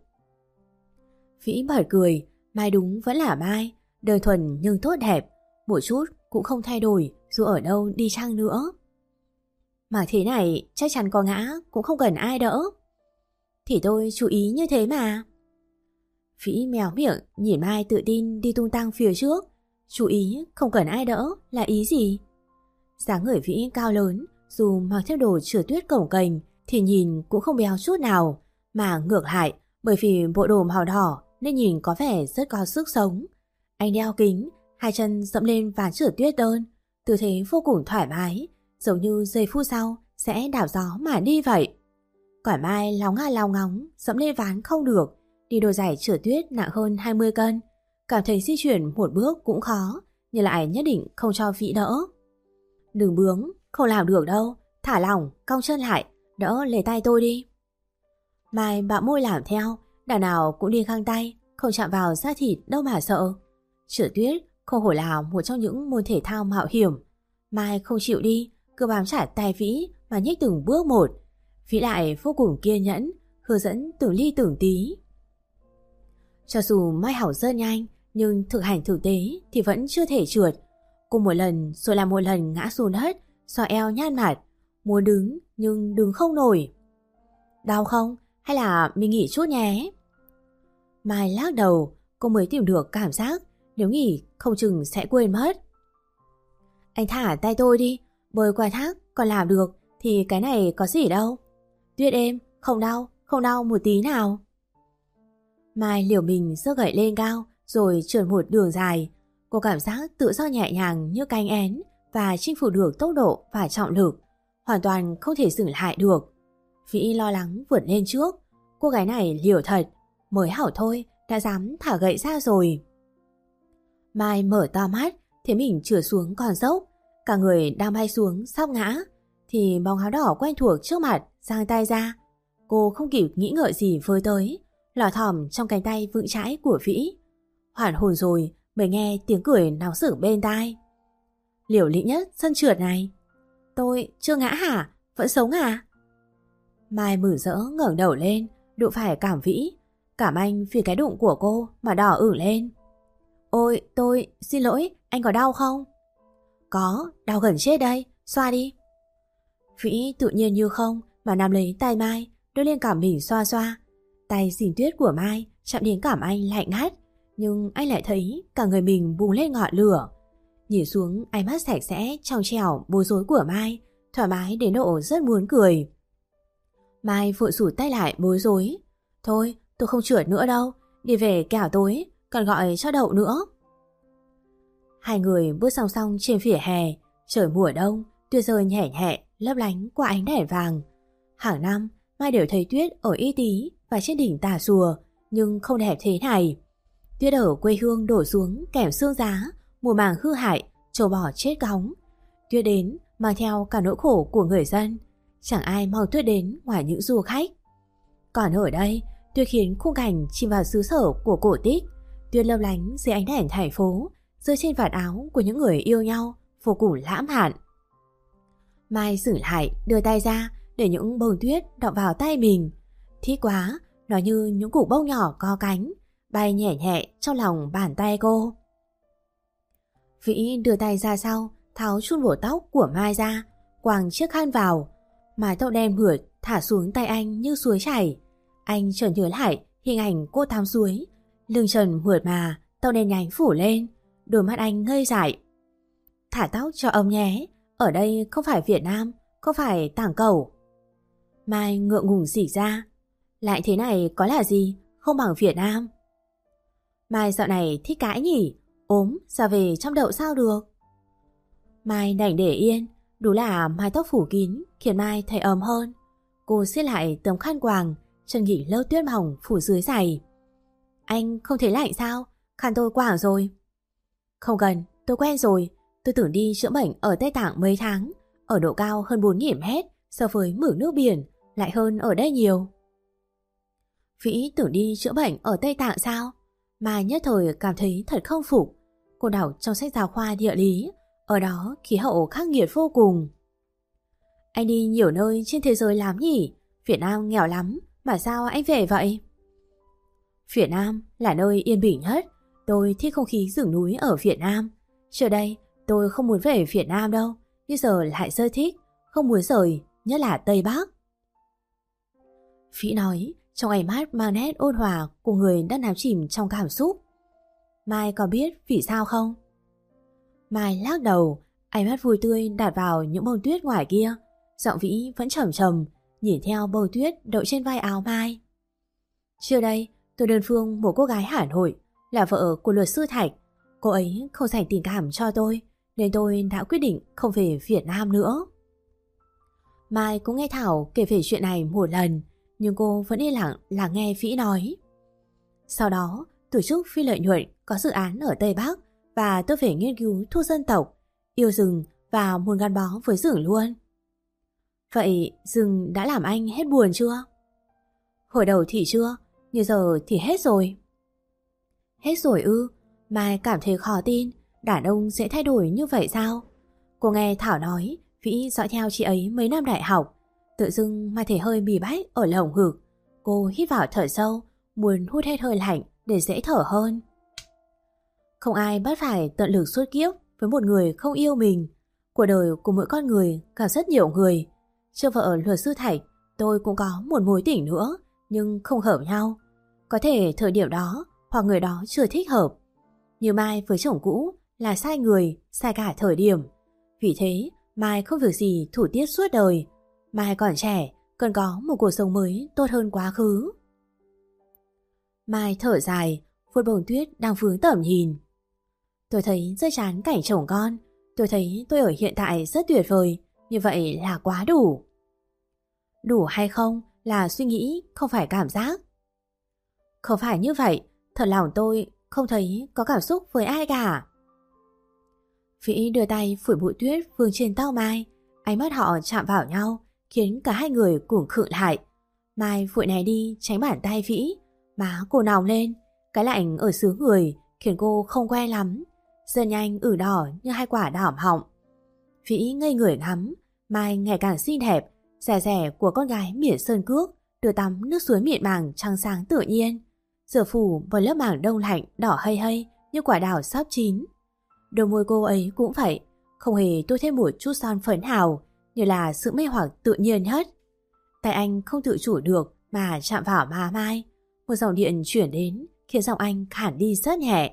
Vĩ bật cười, Mai đúng vẫn là Mai, đơn thuần nhưng tốt đẹp, một chút cũng không thay đổi dù ở đâu đi chăng nữa. Mà thế này chắc chắn có ngã cũng không cần ai đỡ. Thì tôi chú ý như thế mà. Vĩ mèo miệng nhìn Mai tự tin đi tung tăng phía trước. Chú ý không cần ai đỡ là ý gì? Dáng người Vĩ cao lớn, dù mặc theo đồ trượt tuyết cồng kềnh thì nhìn cũng không béo chút nào, mà ngược lại bởi vì bộ đồ màu đỏ nên nhìn có vẻ rất có sức sống. Anh đeo kính, hai chân dẫm lên ván trượt tuyết đơn, tư thế vô cùng thoải mái, giống như giây phút sau sẽ đảo gió mà đi vậy. Còn Mai lóng nga lao ngóng, dẫm lên ván không được, đi đôi giày trượt tuyết nặng hơn hai mươi cân, cảm thấy di chuyển một bước cũng khó, nhưng lại nhất định không cho Vĩ đỡ. Đừng bướng, không làm được đâu, thả lỏng, cong chân lại, đỡ lấy tay tôi đi. Mai bạo môi làm theo, đằng nào cũng đi găng tay, không chạm vào da thịt đâu mà sợ. Trượt tuyết không hổ là một trong những môn thể thao mạo hiểm. Mai không chịu đi, cứ bám chặt tay Vĩ mà nhích từng bước một. Vĩ lại vô cùng kiên nhẫn, hướng dẫn từng ly từng tí. Cho dù Mai học rất nhanh, nhưng thực hành thực tế thì vẫn chưa thể trượt. Cùng một lần rồi là một lần ngã xuống đất, xoa eo nhăn mặt, muốn đứng nhưng đứng không nổi. Đau không? Hay là mình nghỉ chút nhé? Mai lắc đầu, cô mới tìm được cảm giác nếu nghỉ không chừng sẽ quên mất. Anh thả tay tôi đi, bơi qua thác còn làm được thì cái này có gì đâu. Tuyết êm, không đau, không đau một tí nào. Mai liều mình giơ gậy lên cao rồi trượt một đường dài. Cô cảm giác tự do nhẹ nhàng như cánh én và chinh phục được tốc độ và trọng lực, hoàn toàn không thể dừng lại được. Vĩ lo lắng vượt lên trước. Cô gái này liều thật, mới hảo thôi đã dám thả gậy ra rồi. Mai mở to mắt, thấy mình trượt xuống con dốc, cả người đang bay xuống sắp ngã, thì bóng áo đỏ quen thuộc trước mặt giang tay ra. Cô không kịp nghĩ ngợi gì với tới, lò thỏm trong cánh tay vững chãi của Vĩ. Hoàn hồn rồi mới nghe tiếng cười náo sử bên tai. Liều lĩnh nhất sân trượt này. Tôi chưa ngã hả? Vẫn sống à? Mai mừng rỡ ngẩng đầu lên, đụng phải cảm Vĩ. Cảm anh vì cái đụng của cô mà đỏ ửng lên. Ôi, tôi, xin lỗi, anh có đau không? Có, đau gần chết đây, xoa đi. Vĩ tự nhiên như không mà nắm lấy tay Mai, đưa lên cảm mình xoa xoa. Tay dìm tuyết của Mai chạm đến cảm anh lạnh ngắt, nhưng anh lại thấy cả người mình bùng lên ngọn lửa. Nhìn xuống ánh mắt sạch sẽ, trong trẻo, bối rối của Mai, thoải mái đến độ rất muốn cười. Mai vội rụt tay lại bối rối. Thôi, tôi không trượt nữa đâu, đi về kẻo tối, còn gọi cho đậu nữa. Hai người bước song song trên vỉa hè, trời mùa đông, tuyết rơi nhẹ nhẹ, lấp lánh qua ánh đèn vàng. Hàng năm, Mai đều thấy tuyết ở Y Tý và trên đỉnh Tà Xùa, nhưng không đẹp thế này. Tuyết ở quê hương đổ xuống kèm sương giá, mùa màng hư hại, trâu bò chết cóng. Tuyết đến mang theo cả nỗi khổ của người dân, chẳng ai mong tuyết đến ngoài những du khách. Còn ở đây, tuyết khiến khung cảnh chìm vào xứ sở của cổ tích. Tuyết lấp lánh dưới ánh đèn thành phố, rơi trên vạt áo của những người yêu nhau, vô cùng lãng mạn. Mai dừng lại, đưa tay ra để những bông tuyết đọng vào tay mình. Thích quá, nó như những cục bông nhỏ có cánh, bay nhẹ nhẹ trong lòng bàn tay cô. Vĩ đưa tay ra sau, tháo chun bổ tóc của Mai ra, quàng chiếc khăn vào. Mái tóc đen mượt thả xuống tay anh như suối chảy. Anh chợt nhớ lại hình ảnh cô tắm suối, lưng trần mượt mà, tóc đen nhánh phủ lên, đôi mắt anh ngây dại. Thả tóc cho ông nhé, ở đây không phải Việt Nam, không phải Tảng Cẩu. Mai ngượng ngùng xỉ ra. Lại thế này có là gì, không bằng Việt Nam. Mai dạo này thích cãi nhỉ, ốm sao về trong đậu sao được. Mai đành để yên, đúng là mái tóc phủ kín khiến Mai thấy ấm hơn. Cô siết lại tấm khăn quàng, chân nghỉ lớp tuyết mỏng phủ dưới giày. Anh không thấy lạnh sao? Khăn tôi quàng rồi. Không cần, tôi quen rồi. Tôi tưởng đi chữa bệnh ở Tây Tạng mấy tháng, ở độ cao hơn bốn nghìn mét so với mực nước biển lại hơn ở đây nhiều. Vĩ tưởng đi chữa bệnh ở Tây Tạng sao? Mai nhất thời cảm thấy thật không phục. Cô đọc trong sách giáo khoa địa lý, ở đó khí hậu khắc nghiệt vô cùng. Anh đi nhiều nơi trên thế giới lắm nhỉ? Việt Nam nghèo lắm, mà sao anh về vậy? Việt Nam là nơi yên bình nhất. Tôi thích không khí rừng núi ở Việt Nam. Trước đây tôi không muốn về Việt Nam đâu, nhưng giờ lại rất thích, không muốn rời, nhất là Tây Bắc. Vĩ nói, trong ánh mắt mang nét ôn hòa của người đang đắm chìm trong cảm xúc. Mai có biết vì sao không? Mai lắc đầu, ánh mắt vui tươi đặt vào những bông tuyết ngoài kia. Giọng Vĩ vẫn trầm trầm, nhìn theo bông tuyết đậu trên vai áo Mai. Trước đây, tôi đơn phương một cô gái Hà Nội, là vợ của luật sư Thạch. Cô ấy không dành tình cảm cho tôi, nên tôi đã quyết định không về Việt Nam nữa. Mai cũng nghe Thảo kể về chuyện này một lần, nhưng cô vẫn yên lặng lắng nghe Vĩ nói. Sau đó, tổ chức phi lợi nhuận có dự án ở Tây Bắc và tôi phải nghiên cứu thu dân tộc, yêu rừng và muốn gắn bó với rừng luôn. Vậy rừng đã làm anh hết buồn chưa? Hồi đầu thì chưa, nhưng giờ thì hết rồi. Hết rồi ư? Mai cảm thấy khó tin, đàn ông sẽ thay đổi như vậy sao? Cô nghe Thảo nói Vĩ dõi theo chị ấy mấy năm đại học. Tự dưng Mai thấy hơi bì bách ở lồng ngực. Cô hít vào thở sâu, muốn hút hết hơi lạnh để dễ thở hơn. Không ai bắt phải tận lực suốt kiếp với một người không yêu mình. Cuộc đời của mỗi con người gặp rất nhiều người. Chưa vợ luật sư Thạch, tôi cũng có một mối tình nữa, nhưng không hợp nhau. Có thể thời điểm đó hoặc người đó chưa thích hợp. Như Mai với chồng cũ là sai người, sai cả thời điểm. Vì thế Mai không việc gì thủ tiết suốt đời. Mai còn trẻ, cần có một cuộc sống mới tốt hơn quá khứ. Mai thở dài, vuốt bông tuyết đang vướng tầm nhìn. Tôi thấy rất chán cảnh chồng con. Tôi thấy tôi ở hiện tại rất tuyệt vời. Như vậy là quá đủ. Đủ hay không là suy nghĩ, không phải cảm giác. Không phải như vậy, thật lòng tôi không thấy có cảm xúc với ai cả. Vĩ đưa tay phủi bụi tuyết vương trên tóc Mai. Ánh mắt họ chạm vào nhau, khiến cả hai người cùng khựng lại. Mai vội né đi tránh bàn tay Vĩ. Má cô nóng lên, cái lạnh ở xứ người khiến cô không quen lắm. Dần nhanh ửng đỏ như hai quả đỏ họng. Vĩ ngây người ngắm. Mai ngày càng xinh đẹp, rẻ rẻ của con gái miền Sơn Cước, đưa tắm nước suối mịn màng trắng sáng tự nhiên. Giờ phủ vào lớp màng đông lạnh đỏ hay hay như quả đào sắp chín. Đôi môi cô ấy cũng vậy, không hề tô thêm một chút son phấn hào, như là sự mê hoặc tự nhiên nhất. Tay anh không tự chủ được mà chạm vào má Mai. Một dòng điện chuyển đến khiến giọng anh khản đi rất nhẹ.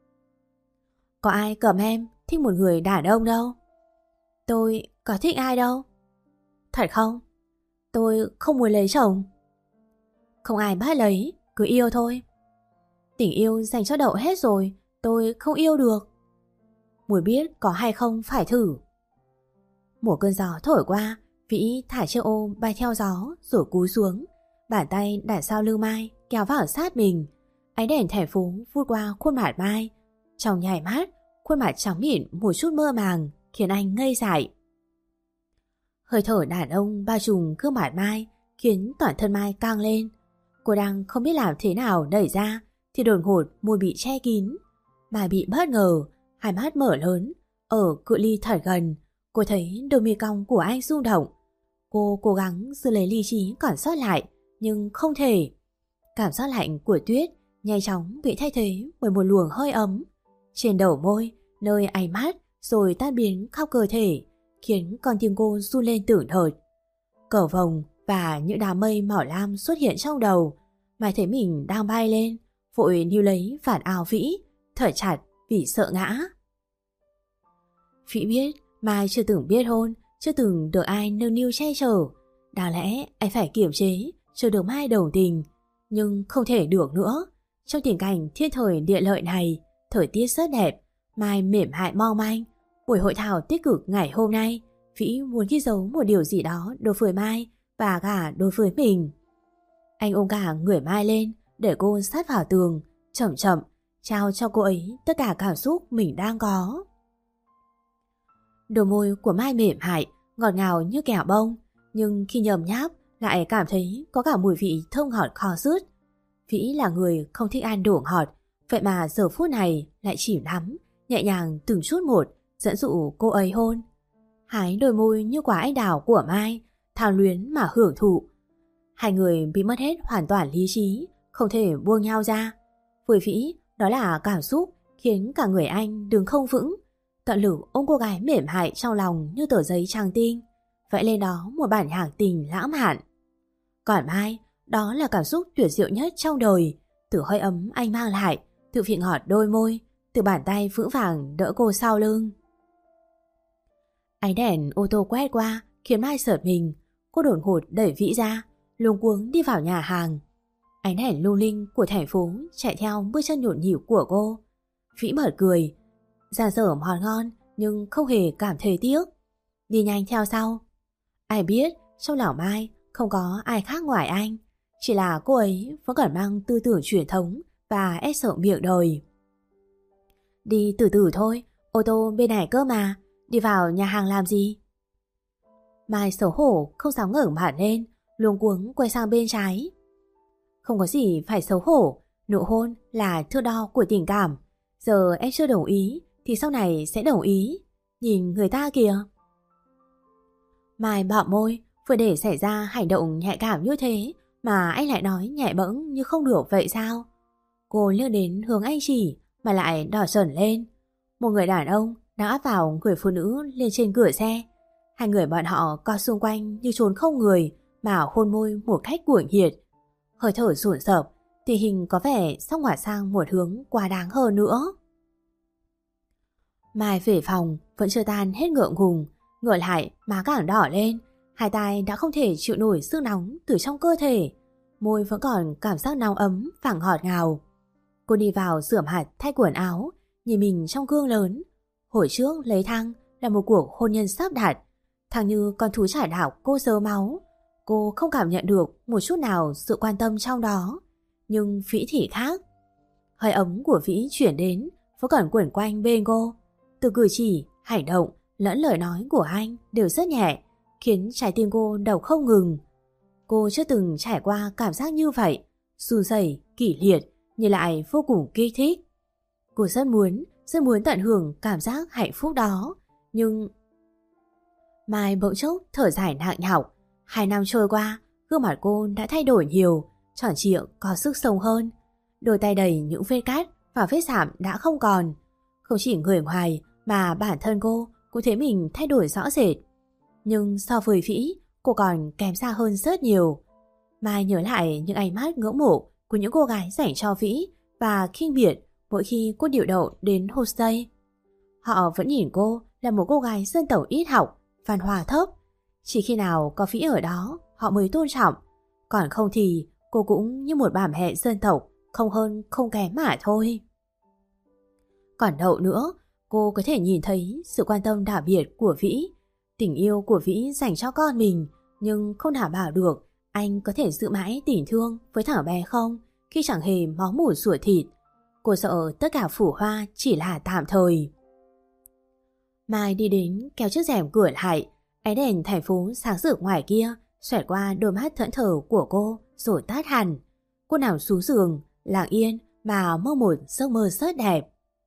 Có ai cầm em thích một người đàn ông đâu? Tôi có thích ai đâu. Thật không? Tôi không muốn lấy chồng. Không ai bắt lấy, cứ yêu thôi. Tình yêu dành cho Đậu hết rồi, tôi không yêu được. Muốn biết có hay không phải thử. Một cơn gió thổi qua, Vĩ thả chiếc ô bay theo gió rồi cúi xuống. Bàn tay đặt sau lưng Mai kéo vào sát mình. Ánh đèn thành phố vút qua khuôn mặt Mai. Trong nhảy mắt, khuôn mặt trắng mịn một chút mơ màng khiến anh ngây dại. Hơi thở đàn ông bao trùm gương mặt Mai khiến toàn thân Mai căng lên. Cô đang không biết làm thế nào đẩy ra thì đột ngột môi bị che kín. Mai bị bất ngờ, hai mắt mở lớn. Ở cự ly thật gần, cô thấy đôi mi cong của anh rung động. Cô cố gắng giữ lấy lý trí còn sót lại, nhưng không thể. Cảm giác lạnh của tuyết nhanh chóng bị thay thế bởi một luồng hơi ấm. Trên đầu môi, nơi ánh mắt rồi tan biến khắp cơ thể, khiến con tim cô run lên tưởng thợt. Cầu vồng và những đám mây màu lam xuất hiện trong đầu. Mai thấy mình đang bay lên, vội níu lấy vạt áo Vĩ, thở chặt vì sợ ngã. Vĩ biết Mai chưa từng biết hôn, chưa từng được ai nâng niu che chở. Đáng lẽ anh phải kiềm chế, chờ được Mai đồng tình, nhưng không thể được nữa. Trong tình cảnh thiên thời địa lợi này, thời tiết rất đẹp, Mai mềm mại mong manh. Buổi hội thảo tích cực ngày hôm nay, Vĩ muốn ghi dấu một điều gì đó đối với Mai và cả đối với mình. Anh ôm cả người Mai lên để cô sát vào tường, chậm chậm trao cho cô ấy tất cả cảm xúc mình đang có. Đôi môi của Mai mềm mại, ngọt ngọt ngào như kẹo bông, nhưng khi nhấm nháp lại cảm thấy có cả mùi vị thơm ngọt khó dứt. Vĩ là người không thích ăn đồ ngọt, vậy mà giờ phút này lại chìm đắm, nhẹ nhàng từng chút một dẫn dụ cô ấy hôn. Hái đôi môi như quả anh đào của Mai, thao luyến mà hưởng thụ. Hai người bị mất hết hoàn toàn lý trí, không thể buông nhau ra. Với Vĩ, đó là cảm xúc khiến cả người anh đứng không vững, tận lực ôm cô gái mềm mại trong lòng như tờ giấy trắng tinh, vẽ lên đó một bản nhạc tình lãng mạn. Còn Mai, đó là cảm xúc tuyệt diệu nhất trong đời, từ hơi ấm anh mang lại, từ vị ngọt đôi môi, từ bàn tay vững vàng đỡ cô sau lưng. Ánh đèn ô tô quét qua khiến Mai sợt mình, cô đột ngột đẩy Vĩ ra, luống cuống đi vào nhà hàng. Ánh đèn lung linh của thành phố chạy theo bước chân nhộn nhịp của cô. Vĩ bật cười, ra dở món ngon nhưng không hề cảm thấy tiếc, đi nhanh theo sau. Ai biết trong lòng Mai không có ai khác ngoài anh, chỉ là cô ấy vẫn còn mang tư tưởng truyền thống và e sợ miệng đời. Đi từ từ thôi, ô tô bên này cơ mà, đi vào nhà hàng làm gì? Mai xấu hổ không dám ngẩng mặt lên, luống cuống quay sang bên trái. Không có gì phải xấu hổ, nụ hôn là thước đo của tình cảm. Giờ em chưa đồng ý thì sau này sẽ đồng ý. Nhìn người ta kìa. Mai bạo môi, vừa để xảy ra hành động nhạy cảm như thế mà anh lại nói nhẹ bẫng như không được vậy sao? Cô liếc đến hướng anh chỉ mà lại đỏ sẩn lên. Một người đàn ông đang áp vào người phụ nữ lên trên cửa xe. Hai người bọn họ co xung quanh như trốn không người mà hôn môi một cách cuồng nhiệt. Hơi thở sủn sợp, tình hình có vẻ sắp ngoặt sang một hướng quá đáng hơn nữa. Mai về phòng vẫn chưa tan hết ngượng ngùng, ngửa lại má càng đỏ lên, hai tay đã không thể chịu nổi sức nóng từ trong cơ thể, môi vẫn còn cảm giác nóng ấm và ngọt ngào. Cô đi vào rửa mặt thay quần áo, nhìn mình trong gương lớn. Hồi trước lấy Thăng là một cuộc hôn nhân sắp đặt, Thăng như con thú trải đảo cô sớ máu. Cô không cảm nhận được một chút nào sự quan tâm trong đó. Nhưng Vĩ thì khác. Hơi ấm của Vĩ chuyển đến vẫn còn quẩn quanh bên cô. Từ cử chỉ, hành động lẫn lời nói của anh đều rất nhẹ, khiến trái tim cô đập không ngừng. Cô chưa từng trải qua cảm giác như vậy, run rẩy, kỷ liệt nhưng lại vô cùng kích thích. Cô rất muốn, rất muốn tận hưởng cảm giác hạnh phúc đó. Nhưng Mai bỗng chốc thở dài nặng nhọc. Hai năm trôi qua, gương mặt cô đã thay đổi nhiều, tròn trịa có sức sống hơn. Đôi tay đầy những vết cát và vết sạm đã không còn. Không chỉ người ngoài mà bản thân cô cũng thấy mình thay đổi rõ rệt. Nhưng so với Vĩ, cô còn kém xa hơn rất nhiều. Mai nhớ lại những ánh mắt ngưỡng mộ của những cô gái dành cho Vĩ và khinh biệt mỗi khi cô điệu đậu đến homestay. Họ vẫn nhìn cô là một cô gái dân tộc ít học, văn hóa thấp. Chỉ khi nào có Vĩ ở đó, họ mới tôn trọng. Còn không thì cô cũng như một bà mẹ dân tộc, không hơn không kém mà thôi. Còn đậu nữa, cô có thể nhìn thấy sự quan tâm đặc biệt của Vĩ. Tình yêu của Vĩ dành cho con mình, nhưng không đảm bảo được anh có thể giữ mãi tình thương với thằng bé không khi chẳng hề máu mủ ruột thịt. Cô sợ tất cả phủ hoa chỉ là tạm thời. Mai đi đến kéo chiếc rèm cửa lại. Ánh đèn thành phố sáng rực ngoài kia xoẹt qua đôi mắt thẫn thờ của cô rồi tắt hẳn. Cô nằm xuống giường, lặng yên mà mơ một giấc mơ rất đẹp.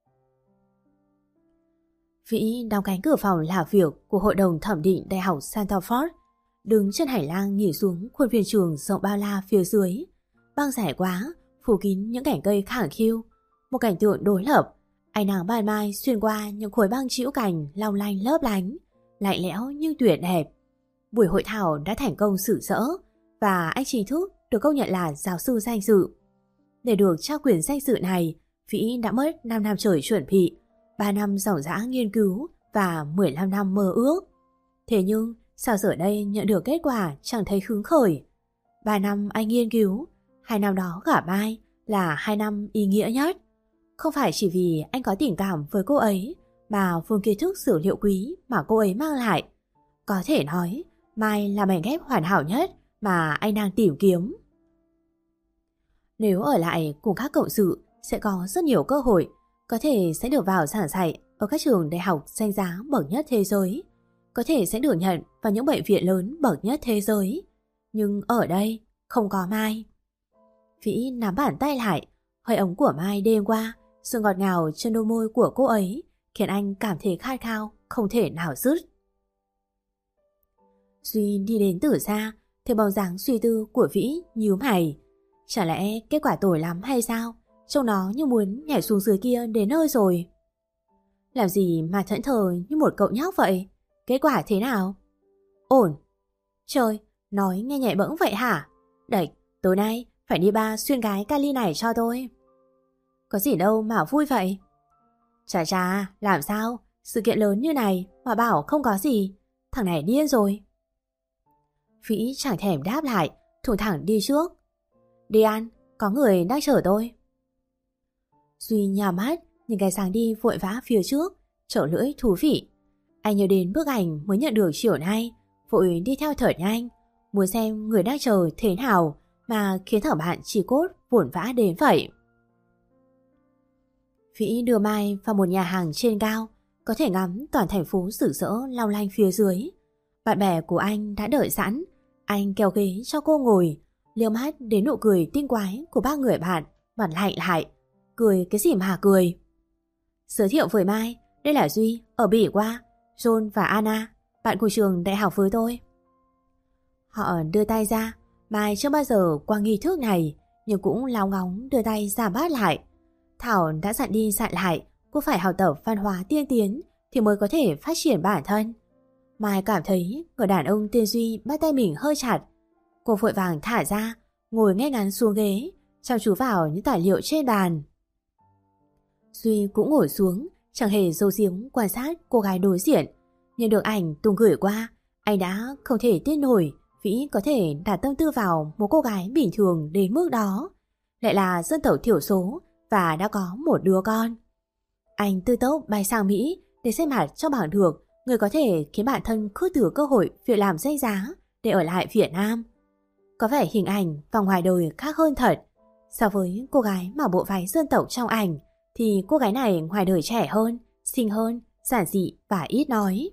Vĩ đóng cánh cửa phòng làm việc của hội đồng thẩm định Đại học Stanford, đứng trên hành lang nhìn xuống khuôn viên trường rộng bao la phía dưới. Băng rải quá, phủ kín những cảnh cây khẳng khiu. Một cảnh tượng đối lập, ánh nắng ban mai xuyên qua những khối băng trĩu cành long lanh lấp lánh, lạnh lẽo nhưng tuyệt đẹp. Buổi hội thảo đã thành công rực rỡ và anh chính thức được công nhận là giáo sư danh dự. Để được trao quyền danh dự này, Vĩ đã mất năm năm trời chuẩn bị, ba năm dòng dã nghiên cứu và mười lăm năm mơ ước. Thế nhưng sao giờ đây nhận được kết quả chẳng thấy hứng khởi. ba năm anh nghiên cứu, hai năm đó gặp Mai là hai năm ý nghĩa nhất. Không phải chỉ vì anh có tình cảm với cô ấy, mà vùng kiến thức sử liệu quý mà cô ấy mang lại. Có thể nói, Mai là mảnh ghép hoàn hảo nhất mà anh đang tìm kiếm. Nếu ở lại cùng các cộng sự, sẽ có rất nhiều cơ hội, có thể sẽ được vào giảng dạy ở các trường đại học danh giá bậc nhất thế giới. có thể sẽ được nhận vào những bệnh viện lớn bậc nhất thế giới. Nhưng ở đây không có Mai. Vĩ nắm bàn tay lại, hơi ấm của Mai đêm qua, sự ngọt ngào trên đôi môi của cô ấy khiến anh cảm thấy khát khao không thể nào dứt. Duy đi đến từ xa, thấy bóng dáng suy tư của Vĩ nhíu mày. Chả lẽ kết quả tồi lắm hay sao? Trông nó như muốn nhảy xuống dưới kia đến nơi rồi. Làm gì mà thẫn thờ như một cậu nhóc vậy? Kết quả thế nào? Ổn. Trời, nói nghe nhẹ bẫng vậy hả? Đẩy, tối nay phải đi ba xuyên cái kali này cho tôi. Có gì đâu mà vui vậy? Chà chà, làm sao? Sự kiện lớn như này mà bảo không có gì. Thằng này điên rồi. Vĩ chẳng thèm đáp lại, thủ thẳng đi trước. Đi ăn, có người đang chờ tôi. Duy nhắm mắt, nhìn cái sáng đi vội vã phía trước, trở lưỡi thú vị. Anh nhớ đến bức ảnh mới nhận được chiều nay, vội đi theo thật nhanh, muốn xem người đang chờ thế nào mà khiến thở bạn chỉ cốt vồn vã đến vậy. Vĩ đưa Mai vào một nhà hàng trên cao, có thể ngắm toàn thành phố rực rỡ long lanh phía dưới. Bạn bè của anh đã đợi sẵn, anh kéo ghế cho cô ngồi, liếc mắt đến nụ cười tinh quái của ba người bạn, mặt lạnh lại. Cười cái gì mà cười? Giới thiệu với Mai, đây là Duy ở Bỉ qua, John và Anna, bạn của trường đại học với tôi. Họ đưa tay ra, Mai chưa bao giờ qua nghi thức này, nhưng cũng láo ngóng đưa tay ra bắt lại. Thảo đã dặn đi dặn lại, cô phải học tập văn hóa tiên tiến thì mới có thể phát triển bản thân. Mai cảm thấy người đàn ông tên Duy bắt tay mình hơi chặt. Cô vội vàng thả ra, ngồi ngay ngắn xuống ghế, chăm chú vào những tài liệu trên bàn. Duy cũng ngồi xuống, chẳng hề giấu giếm quan sát cô gái đối diện. Nhận được ảnh Tùng gửi qua, anh đã không thể tin nổi Vĩ có thể đặt tâm tư vào một cô gái bình thường đến mức đó, lại là dân tộc thiểu số và đã có một đứa con. Anh tư tốc bay sang Mỹ để xem mặt cho bằng được người có thể khiến bản thân khước từ cơ hội việc làm danh giá để ở lại Việt Nam. Có vẻ hình ảnh và ngoài đời khác hơn thật. So với cô gái mặc bộ váy dân tộc trong ảnh thì cô gái này ngoài đời trẻ hơn, xinh hơn, giản dị và ít nói.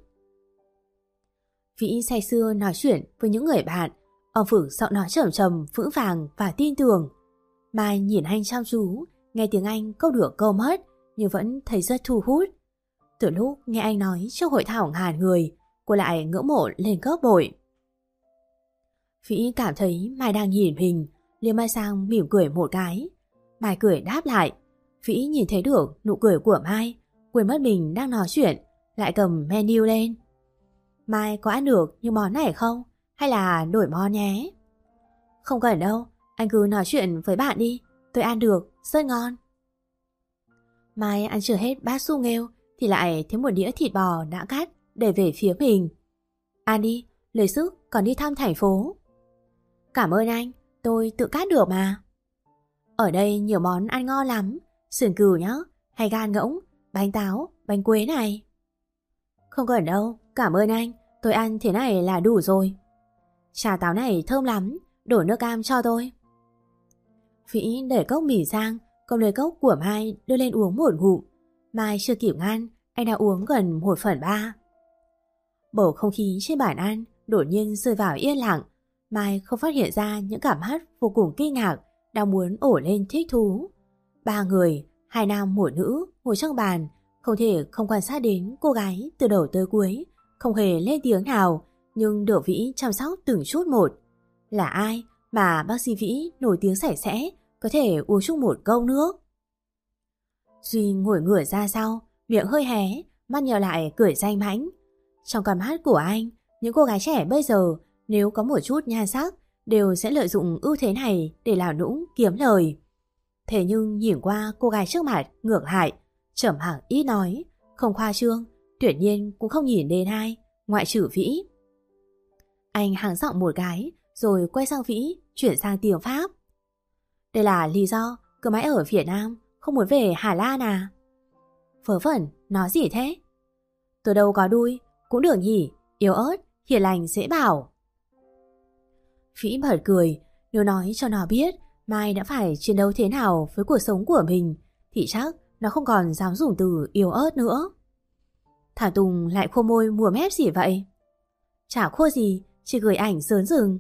Vĩ say sưa nói chuyện với những người bạn, ông Phượng giọng nói trầm trầm, vững vàng và tin tưởng. Mai nhìn anh chăm chú, nghe tiếng Anh câu được câu mất nhưng vẫn thấy rất thu hút. Từ lúc nghe anh nói trước hội thảo ngàn người, cô lại ngưỡng mộ lên gấp bội. Vĩ cảm thấy Mai đang nhìn mình, liền Mai sang mỉm cười một cái. Mai cười đáp lại. Vĩ nhìn thấy được nụ cười của Mai, quên mất mình đang nói chuyện, lại cầm menu lên. Mai có ăn được những món này không? Hay là đổi món nhé? Không cần đâu, anh cứ nói chuyện với bạn đi, tôi ăn được, rất ngon. Mai ăn chưa hết bát su nghêu thì lại thấy một đĩa thịt bò đã cắt để về phía mình. Ăn đi, lấy sức còn đi thăm thành phố. Cảm ơn anh, tôi tự cắt được mà. Ở đây nhiều món ăn ngon lắm, sườn cừu nhá, hay gan ngỗng, bánh táo, bánh quế này. Không cần đâu, cảm ơn anh, tôi ăn thế này là đủ rồi. Trà táo này thơm lắm, đổ nước cam cho tôi. Vĩ để cốc mì sang, cầm lấy cốc của Mai đưa lên uống một ngụm. Mai chưa kịp ngăn, anh đã uống gần một phần ba. Bầu không khí trên bàn ăn đột nhiên rơi vào yên lặng. Mai không phát hiện ra những cảm mắt vô cùng kinh ngạc đang muốn ổ lên thích thú. Ba người, hai nam một nữ ngồi trong bàn, không thể không quan sát đến cô gái từ đầu tới cuối, không hề lên tiếng nào, nhưng được Vĩ chăm sóc từng chút một. Là ai mà bác sĩ Vĩ nổi tiếng sạch sẽ có thể uống chung một câu nước? Duy ngồi ngửa ra sau, miệng hơi hé, mắt nheo lại cười danh mãnh. Trong con mắt của anh, những cô gái trẻ bây giờ nếu có một chút nhan sắc đều sẽ lợi dụng ưu thế này để làm nũng kiếm lời. Thế nhưng nhìn qua cô gái trước mặt ngược lại, trầm hẳn ít nói, không khoa trương, tuyệt nhiên cũng không nhìn đến ai, ngoại trừ Vĩ. Anh hắng giọng một cái, rồi quay sang Vĩ, chuyển sang tiếng Pháp. Đây là lý do cứ mãi ở Việt Nam, không muốn về Hà Lan à? Vớ vẩn, nói gì thế? Tôi đâu có đuôi, cũng được nhỉ, yếu ớt, hiền lành dễ bảo. Vĩ bật cười, nếu nói cho nó biết Mai đã phải chiến đấu thế nào với cuộc sống của mình, thì chắc nó không còn dám dùng từ yếu ớt nữa. Thả Tùng lại khô môi mùa mép gì vậy? chả khua gì, chỉ gửi ảnh sớn rừng.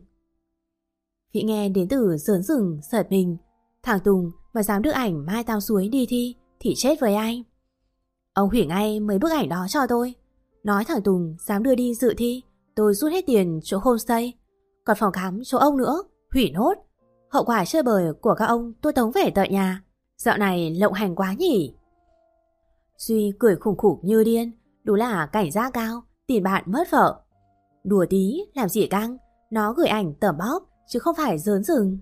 Vĩ nghe đến từ sớn rừng giật mình. Thằng Tùng mà dám đưa ảnh Mai Tao Suối đi thi thì chết với anh. Ông hủy ngay mấy bức ảnh đó cho tôi. Nói thằng Tùng dám đưa đi dự thi, tôi rút hết tiền chỗ homestay. Còn phòng khám chỗ ông nữa, hủy nốt. Hậu quả chơi bời của các ông tôi tống về tận nhà. Dạo này lộng hành quá nhỉ. Duy cười khủng khủng như điên. Đúng là cảnh giác cao, tiền bạn mất vợ. Đùa tí làm gì căng. Nó gửi ảnh tẩm bóp chứ không phải giỡn rừng.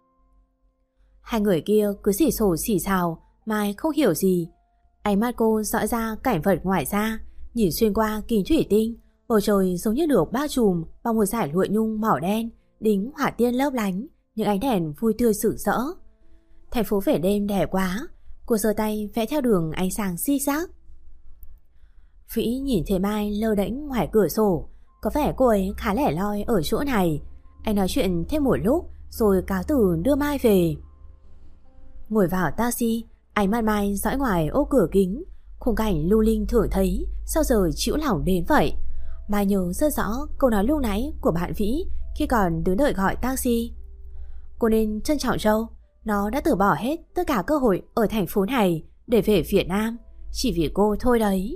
Hai người kia cứ xỉ sổ xỉ xào, Mai không hiểu gì. Ánh mắt cô dõi ra cảnh vật ngoài ra, nhìn xuyên qua kính thủy tinh. Bầu trời giống như được bao trùm bằng một dải lụa nhung màu đen, đính hỏa tiên lấp lánh, những ánh đèn vui tươi rực rỡ. Thành phố về đêm đẹp quá. Cô giơ tay vẽ theo đường ánh sáng xi xác. Vĩ nhìn thấy Mai lơ đễnh ngoài cửa sổ. Có vẻ cô ấy khá lẻ loi ở chỗ này. Anh nói chuyện thêm một lúc rồi cáo từ đưa Mai về. Ngồi vào taxi, ánh mắt Mai dõi ngoài ô cửa kính. Khung cảnh lưu linh thường thấy sao giờ chịu lòng đến vậy. Mai nhớ rất rõ câu nói lúc nãy của bạn Vĩ khi còn đứng đợi gọi taxi. Cô nên trân trọng Châu. Nó đã từ bỏ hết tất cả cơ hội ở thành phố này để về Việt Nam chỉ vì cô thôi đấy.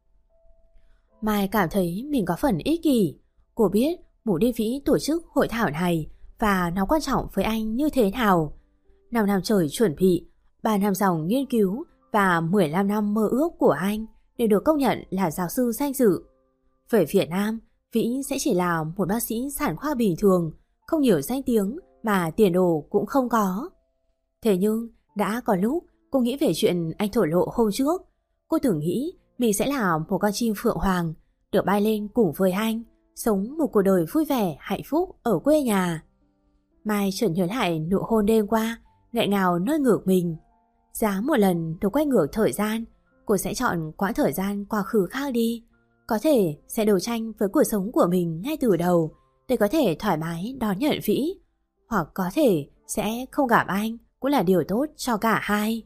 Mai cảm thấy mình có phần ích kỷ. Cô biết mục đích Vĩ tổ chức hội thảo này và nó quan trọng với anh như thế nào. Năm năm trời chuẩn bị, ba năm dòng nghiên cứu và mười lăm năm mơ ước của anh đều được công nhận là giáo sư danh dự. Về Việt Nam, Vĩ sẽ chỉ là một bác sĩ sản khoa bình thường, không nhiều danh tiếng mà tiền đồ cũng không có. Thế nhưng đã có lúc cô nghĩ về chuyện anh thổ lộ hôm trước. Cô tưởng nghĩ mình sẽ là một con chim phượng hoàng, được bay lên cùng với anh, sống một cuộc đời vui vẻ, hạnh phúc ở quê nhà. Mai chợt nhớ lại nụ hôn đêm qua, nghẹn ngào nơi ngược mình. Giá một lần được quay ngược thời gian, cô sẽ chọn quãng thời gian quá khứ khác đi. Có thể sẽ đấu tranh với cuộc sống của mình ngay từ đầu để có thể thoải mái đón nhận Vĩ. Hoặc có thể sẽ không gặp anh cũng là điều tốt cho cả hai.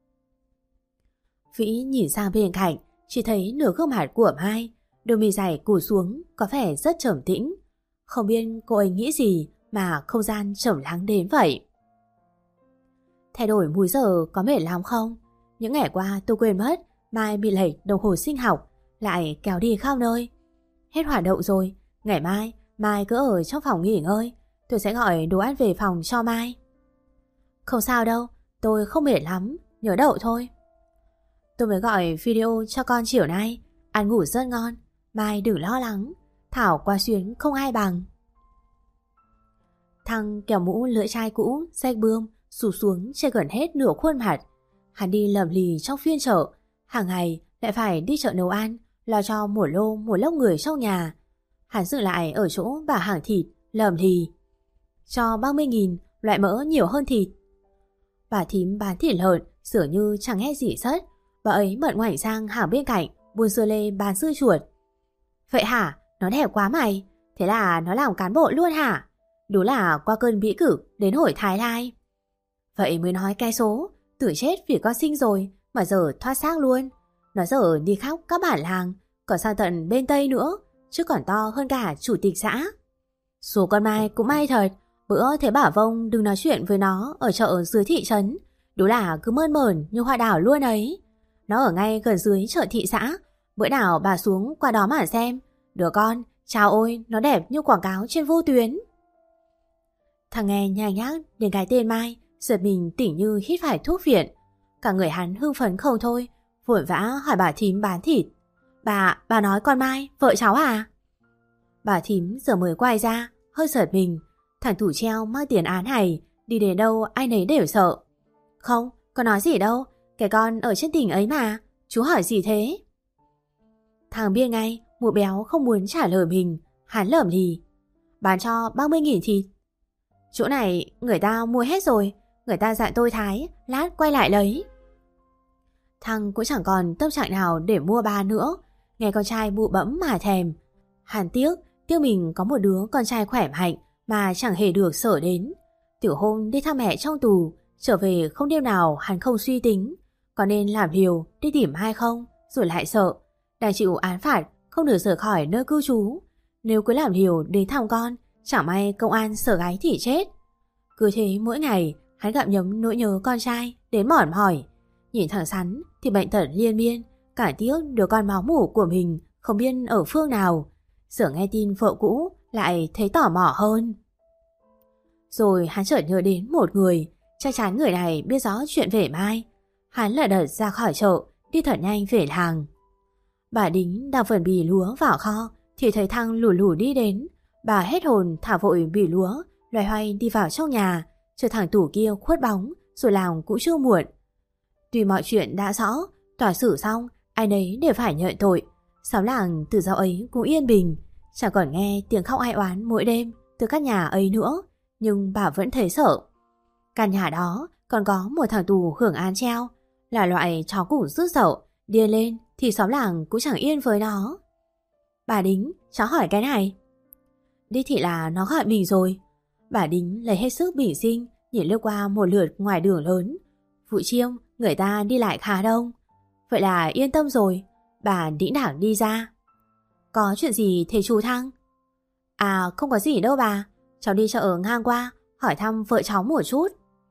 Vĩ nhìn sang bên cạnh, chỉ thấy nửa gương mặt của Mai, đôi mi dài cụp xuống có vẻ rất trầm tĩnh. Không biết cô ấy nghĩ gì mà không gian trầm lắng đến vậy. Thay đổi múi giờ có mệt lắm không? Những ngày qua tôi quên mất Mai bị lệch đồng hồ sinh học, lại kéo đi khắp nơi. Hết hoạt động rồi, ngày mai Mai cứ ở trong phòng nghỉ ngơi. Tôi sẽ gọi đồ ăn về phòng cho Mai. Không sao đâu, tôi không mệt lắm, nhớ đậu thôi. Tôi mới gọi video cho con chiều nay, ăn ngủ rất ngon. Mai đừng lo lắng, Thảo qua xuyến không ai bằng. Thằng kéo mũ lưỡi chai cũ, rách bươm, sụp xuống che gần hết nửa khuôn mặt. Hắn đi lầm lì trong phiên chợ, hàng ngày lại phải đi chợ nấu ăn, lo cho một lô một lốc người trong nhà. Hắn dừng lại ở chỗ bà hàng thịt, lầm lì. Cho ba mươi nghìn, loại mỡ nhiều hơn thịt. Bà thím bán thịt lợn, dường như chẳng nghe gì sất. Bà ấy bận ngoảnh sang hàng bên cạnh, buôn dưa lê bán dưa chuột. Vậy hả? Nó đẹp quá mày. Thế là nó làm cán bộ luôn hả? Đúng là qua cơn bĩ cử đến hồi Thái Lai. Vậy mới nói cái số, tưởng chết vì con sinh rồi mà giờ thoát xác luôn. Nó giờ đi khắp các bản làng, còn sang tận bên Tây nữa, chứ còn to hơn cả chủ tịch xã. Số con Mai cũng may thật. Bữa thấy bảo Vông đừng nói chuyện với nó ở chợ dưới thị trấn. Đúng là cứ mơn mởn như hoa đảo luôn ấy. Nó ở ngay gần dưới chợ thị xã. Bữa nào bà xuống qua đó mà xem. Đứa con, chào ôi, nó đẹp như quảng cáo trên vô tuyến. Thằng nghe nhai nhác đến cái tên Mai, giật mình tỉnh như hít phải thuốc viện. Cả người hắn hưng phấn không thôi, vội vã hỏi bà thím bán thịt. Bà, bà nói con Mai, vợ cháu à? Bà thím giờ mới quay ra, hơi giật mình. Thằng thủ treo mang tiền án này, đi đến đâu ai nấy đều sợ. Không, có nói gì đâu, cái con ở trên tỉnh ấy mà, chú hỏi gì thế? Thằng biết ngay, mụ béo không muốn trả lời mình, hắn lởm lì. Bán cho ba mươi nghìn thịt. Chỗ này người ta mua hết rồi, người ta dặn tôi thái, lát quay lại lấy. Thằng cũng chẳng còn tâm trạng nào để mua bán nữa, nghe con trai bụ bẫm mà thèm. Hắn tiếc, tiếc mình có một đứa con trai khỏe mạnh mà chẳng hề được sợ đến. Tiểu hôm đi thăm mẹ trong tù, trở về không đêm nào hắn không suy tính, có nên làm liều đi tìm hay không, rồi lại sợ, đang chịu án phạt không được rời khỏi nơi cư trú, Nếu cứ làm liều đến thăm con, chẳng may công an sở gái thì chết. Cứ thế mỗi ngày hắn gặm nhấm nỗi nhớ con trai đến mỏi mỏi. Nhìn thằng Sắn thì bệnh tật liên miên, cả tiếc đứa con máu mủ của mình không biết ở phương nào. Giờ nghe tin vợ cũ lại thấy tò mò hơn. Rồi hắn chợt nhớ đến một người, chắc chắn người này biết rõ chuyện về Mai. Hắn lật đật ra khỏi chợ, đi thật nhanh về làng. Bà Đính đang phần bì lúa vào kho thì thấy Thăng lù lù đi đến. Bà hết hồn thả vội bì lúa, loay hoay đi vào trong nhà, chờ thằng tủ kia khuất bóng rồi làm cũng chưa muộn. Tuy mọi chuyện đã rõ, tòa xử xong, ai nấy đều phải nhận tội. Xóm làng từ dạo ấy cũng yên bình, chẳng còn nghe tiếng khóc ai oán mỗi đêm từ các nhà ấy nữa. Nhưng bà vẫn thấy sợ. Căn nhà đó còn có một thằng tù hưởng án treo, là loại chó củ rứt dậu, điên lên thì xóm làng cũng chẳng yên với nó. Bà Đính, cháu hỏi cái này. Đi thì là nó gọi mình rồi. Bà Đính lấy hết sức bình sinh, nhìn lướt qua một lượt ngoài đường lớn. Vụ Chiêm, người ta đi lại khá đông. Vậy là yên tâm rồi. Bà Đính đảng đi ra. Có chuyện gì thế chú Thăng? À không có gì đâu bà. Cháu đi chợ ngang qua, hỏi thăm vợ cháu một chút.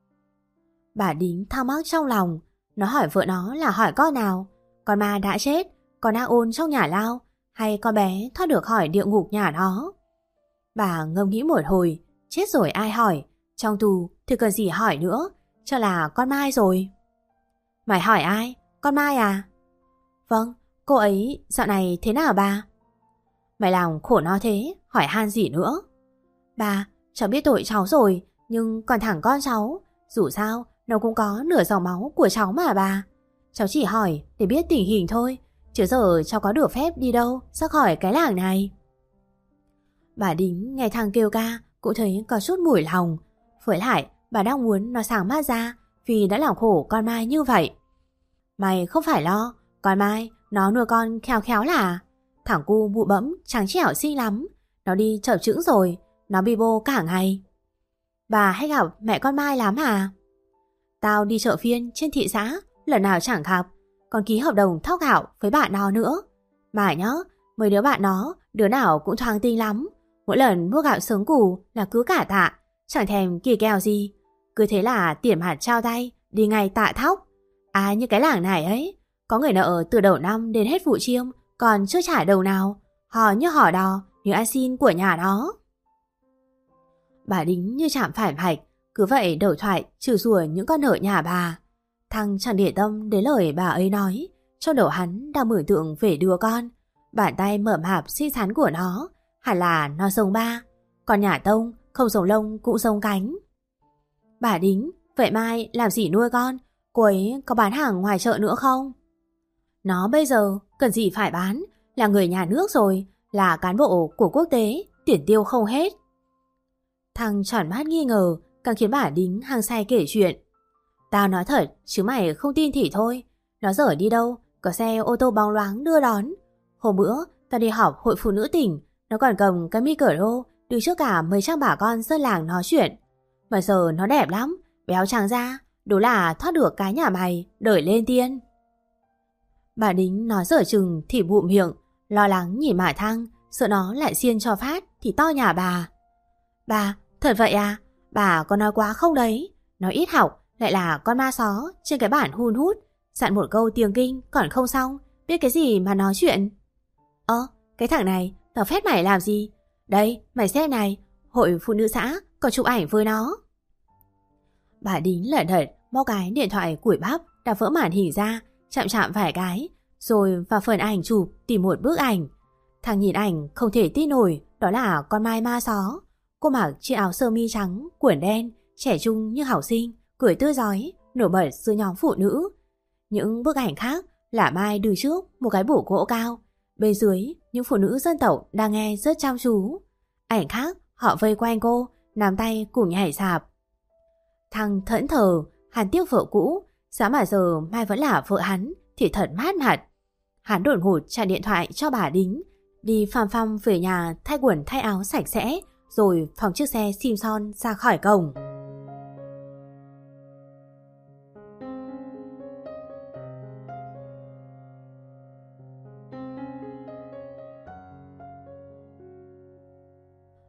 Bà Đính thắc mắc trong lòng. Nó hỏi vợ nó là hỏi con nào. Con ma đã chết, con đang ôn trong nhà lao, hay con bé thoát được khỏi địa ngục nhà nó. Bà ngẫm nghĩ một hồi. Chết rồi ai hỏi, trong tù thì cần gì hỏi nữa, cho là con Mai rồi. Mày hỏi ai? Con Mai à? Vâng, cô ấy dạo này thế nào bà? Mày làm khổ nó thế, hỏi han gì nữa? Bà, cháu biết tội cháu rồi, nhưng còn thằng con cháu, dù sao nó cũng có nửa dòng máu của cháu mà bà. Cháu chỉ hỏi để biết tình hình thôi, chứ giờ cháu có được phép đi đâu ra khỏi cái làng này. Bà Đính nghe thằng kêu ca cũng thấy có chút mủi lòng. Với lại bà đang muốn nó sáng mắt ra vì đã làm khổ con Mai như vậy. Mày không phải lo, con Mai nó nuôi con khéo khéo là. Thằng cu bụ bẫm trắng trẻo xinh lắm. Nó đi chợp chững rồi, nó bi bô cả ngày. Bà hay gặp mẹ con Mai lắm à? Tao đi chợ phiên trên thị xã, lần nào chẳng gặp. Còn ký hợp đồng thóc gạo với bạn nó nữa. Mà nhá, mấy đứa bạn nó, đứa nào cũng thoáng tinh lắm. Mỗi lần mua gạo sớm củ là cứ cả tạ, chẳng thèm kỳ kèo gì. Cứ thế là tiền hạt trao tay, đi ngay tạ thóc. À như cái làng này ấy, có người nợ từ đầu năm đến hết vụ Chiêm còn chưa trả đầu nào. Hò như hò đò, như ăn xin của nhà đó. Bà Đính như chạm phải mạch, cứ vậy đầu thoại trừ rủa những con nợ nhà bà. Thằng chẳng để tâm đến lời bà ấy nói. Trong đầu hắn đang mtưởng tượng về đứa con. Bàn tay mởm hạp xinh xắn của nó, hẳn là nó giống ba. Còn nhà Tông không giống lông cũng giống cánh. Bà Đính, vậy Mai làm gì nuôi con? Cô ấy có bán hàng ngoài chợ nữa không? Nó bây giờ cần gì phải bán, là người nhà nước rồi, là cán bộ của quốc tế, tiền tiêu không hết. Thằng tròn mắt nghi ngờ, càng khiến bà Đính hăng say kể chuyện. Tao nói thật, chứ mày không tin thì thôi. Nó dở đi đâu, có xe ô tô bóng loáng đưa đón. Hôm bữa, tao đi họp hội phụ nữ tỉnh, nó còn cầm cái micro đứng trước cả mấy trăm bà con dân làng nói chuyện. Mà giờ nó đẹp lắm, béo trắng da, đúng là thoát được cái nhà mày, đời lên tiên. Bà Đính nói dở chừng thì bụm miệng, lo lắng nhìn Mã Thăng, sợ nó lại xiên cho phát thì to nhà bà. Bà, thật vậy à? Bà có nói quá không đấy? Nó ít học, lại là con ma só trên cái bản hun hút, dặn một câu tiếng Kinh còn không xong, biết cái gì mà nói chuyện. Ơ, cái thằng này, tao phép mày làm gì? Đây, mày xem này, hội phụ nữ xã còn chụp ảnh với nó. Bà Đính lẩn đẩn móc cái điện thoại củi bắp đã vỡ màn hình ra, chạm chạm vài cái, rồi vào phần ảnh chụp tìm một bức ảnh. Thằng nhìn ảnh không thể tin nổi, đó là con Mai ma só. Cô mặc chiếc áo sơ mi trắng, quần đen, trẻ trung như học sinh, cười tươi rói, nổi bật giữa nhóm phụ nữ. Những bức ảnh khác là Mai đứng trước một cái bổ gỗ cao, bên dưới những phụ nữ dân tộc đang nghe rất chăm chú. Ảnh khác họ vây quanh cô, nắm tay cùng nhảy sạp. Thằng thẫn thờ, hắn tiếc vợ cũ, giá mà giờ Mai vẫn là vợ hắn thì thật mát mặt. Hắn đột ngột trả điện thoại cho bà Đính, đi phăm phăm về nhà thay quần thay áo sạch sẽ, rồi phóng chiếc xe Simpson ra khỏi cổng.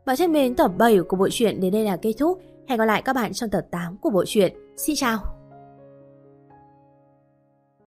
Và trên bên tập bảy của bộ truyện đến đây là kết thúc. Hẹn gặp lại các bạn trong tập tám của bộ truyện. Xin chào!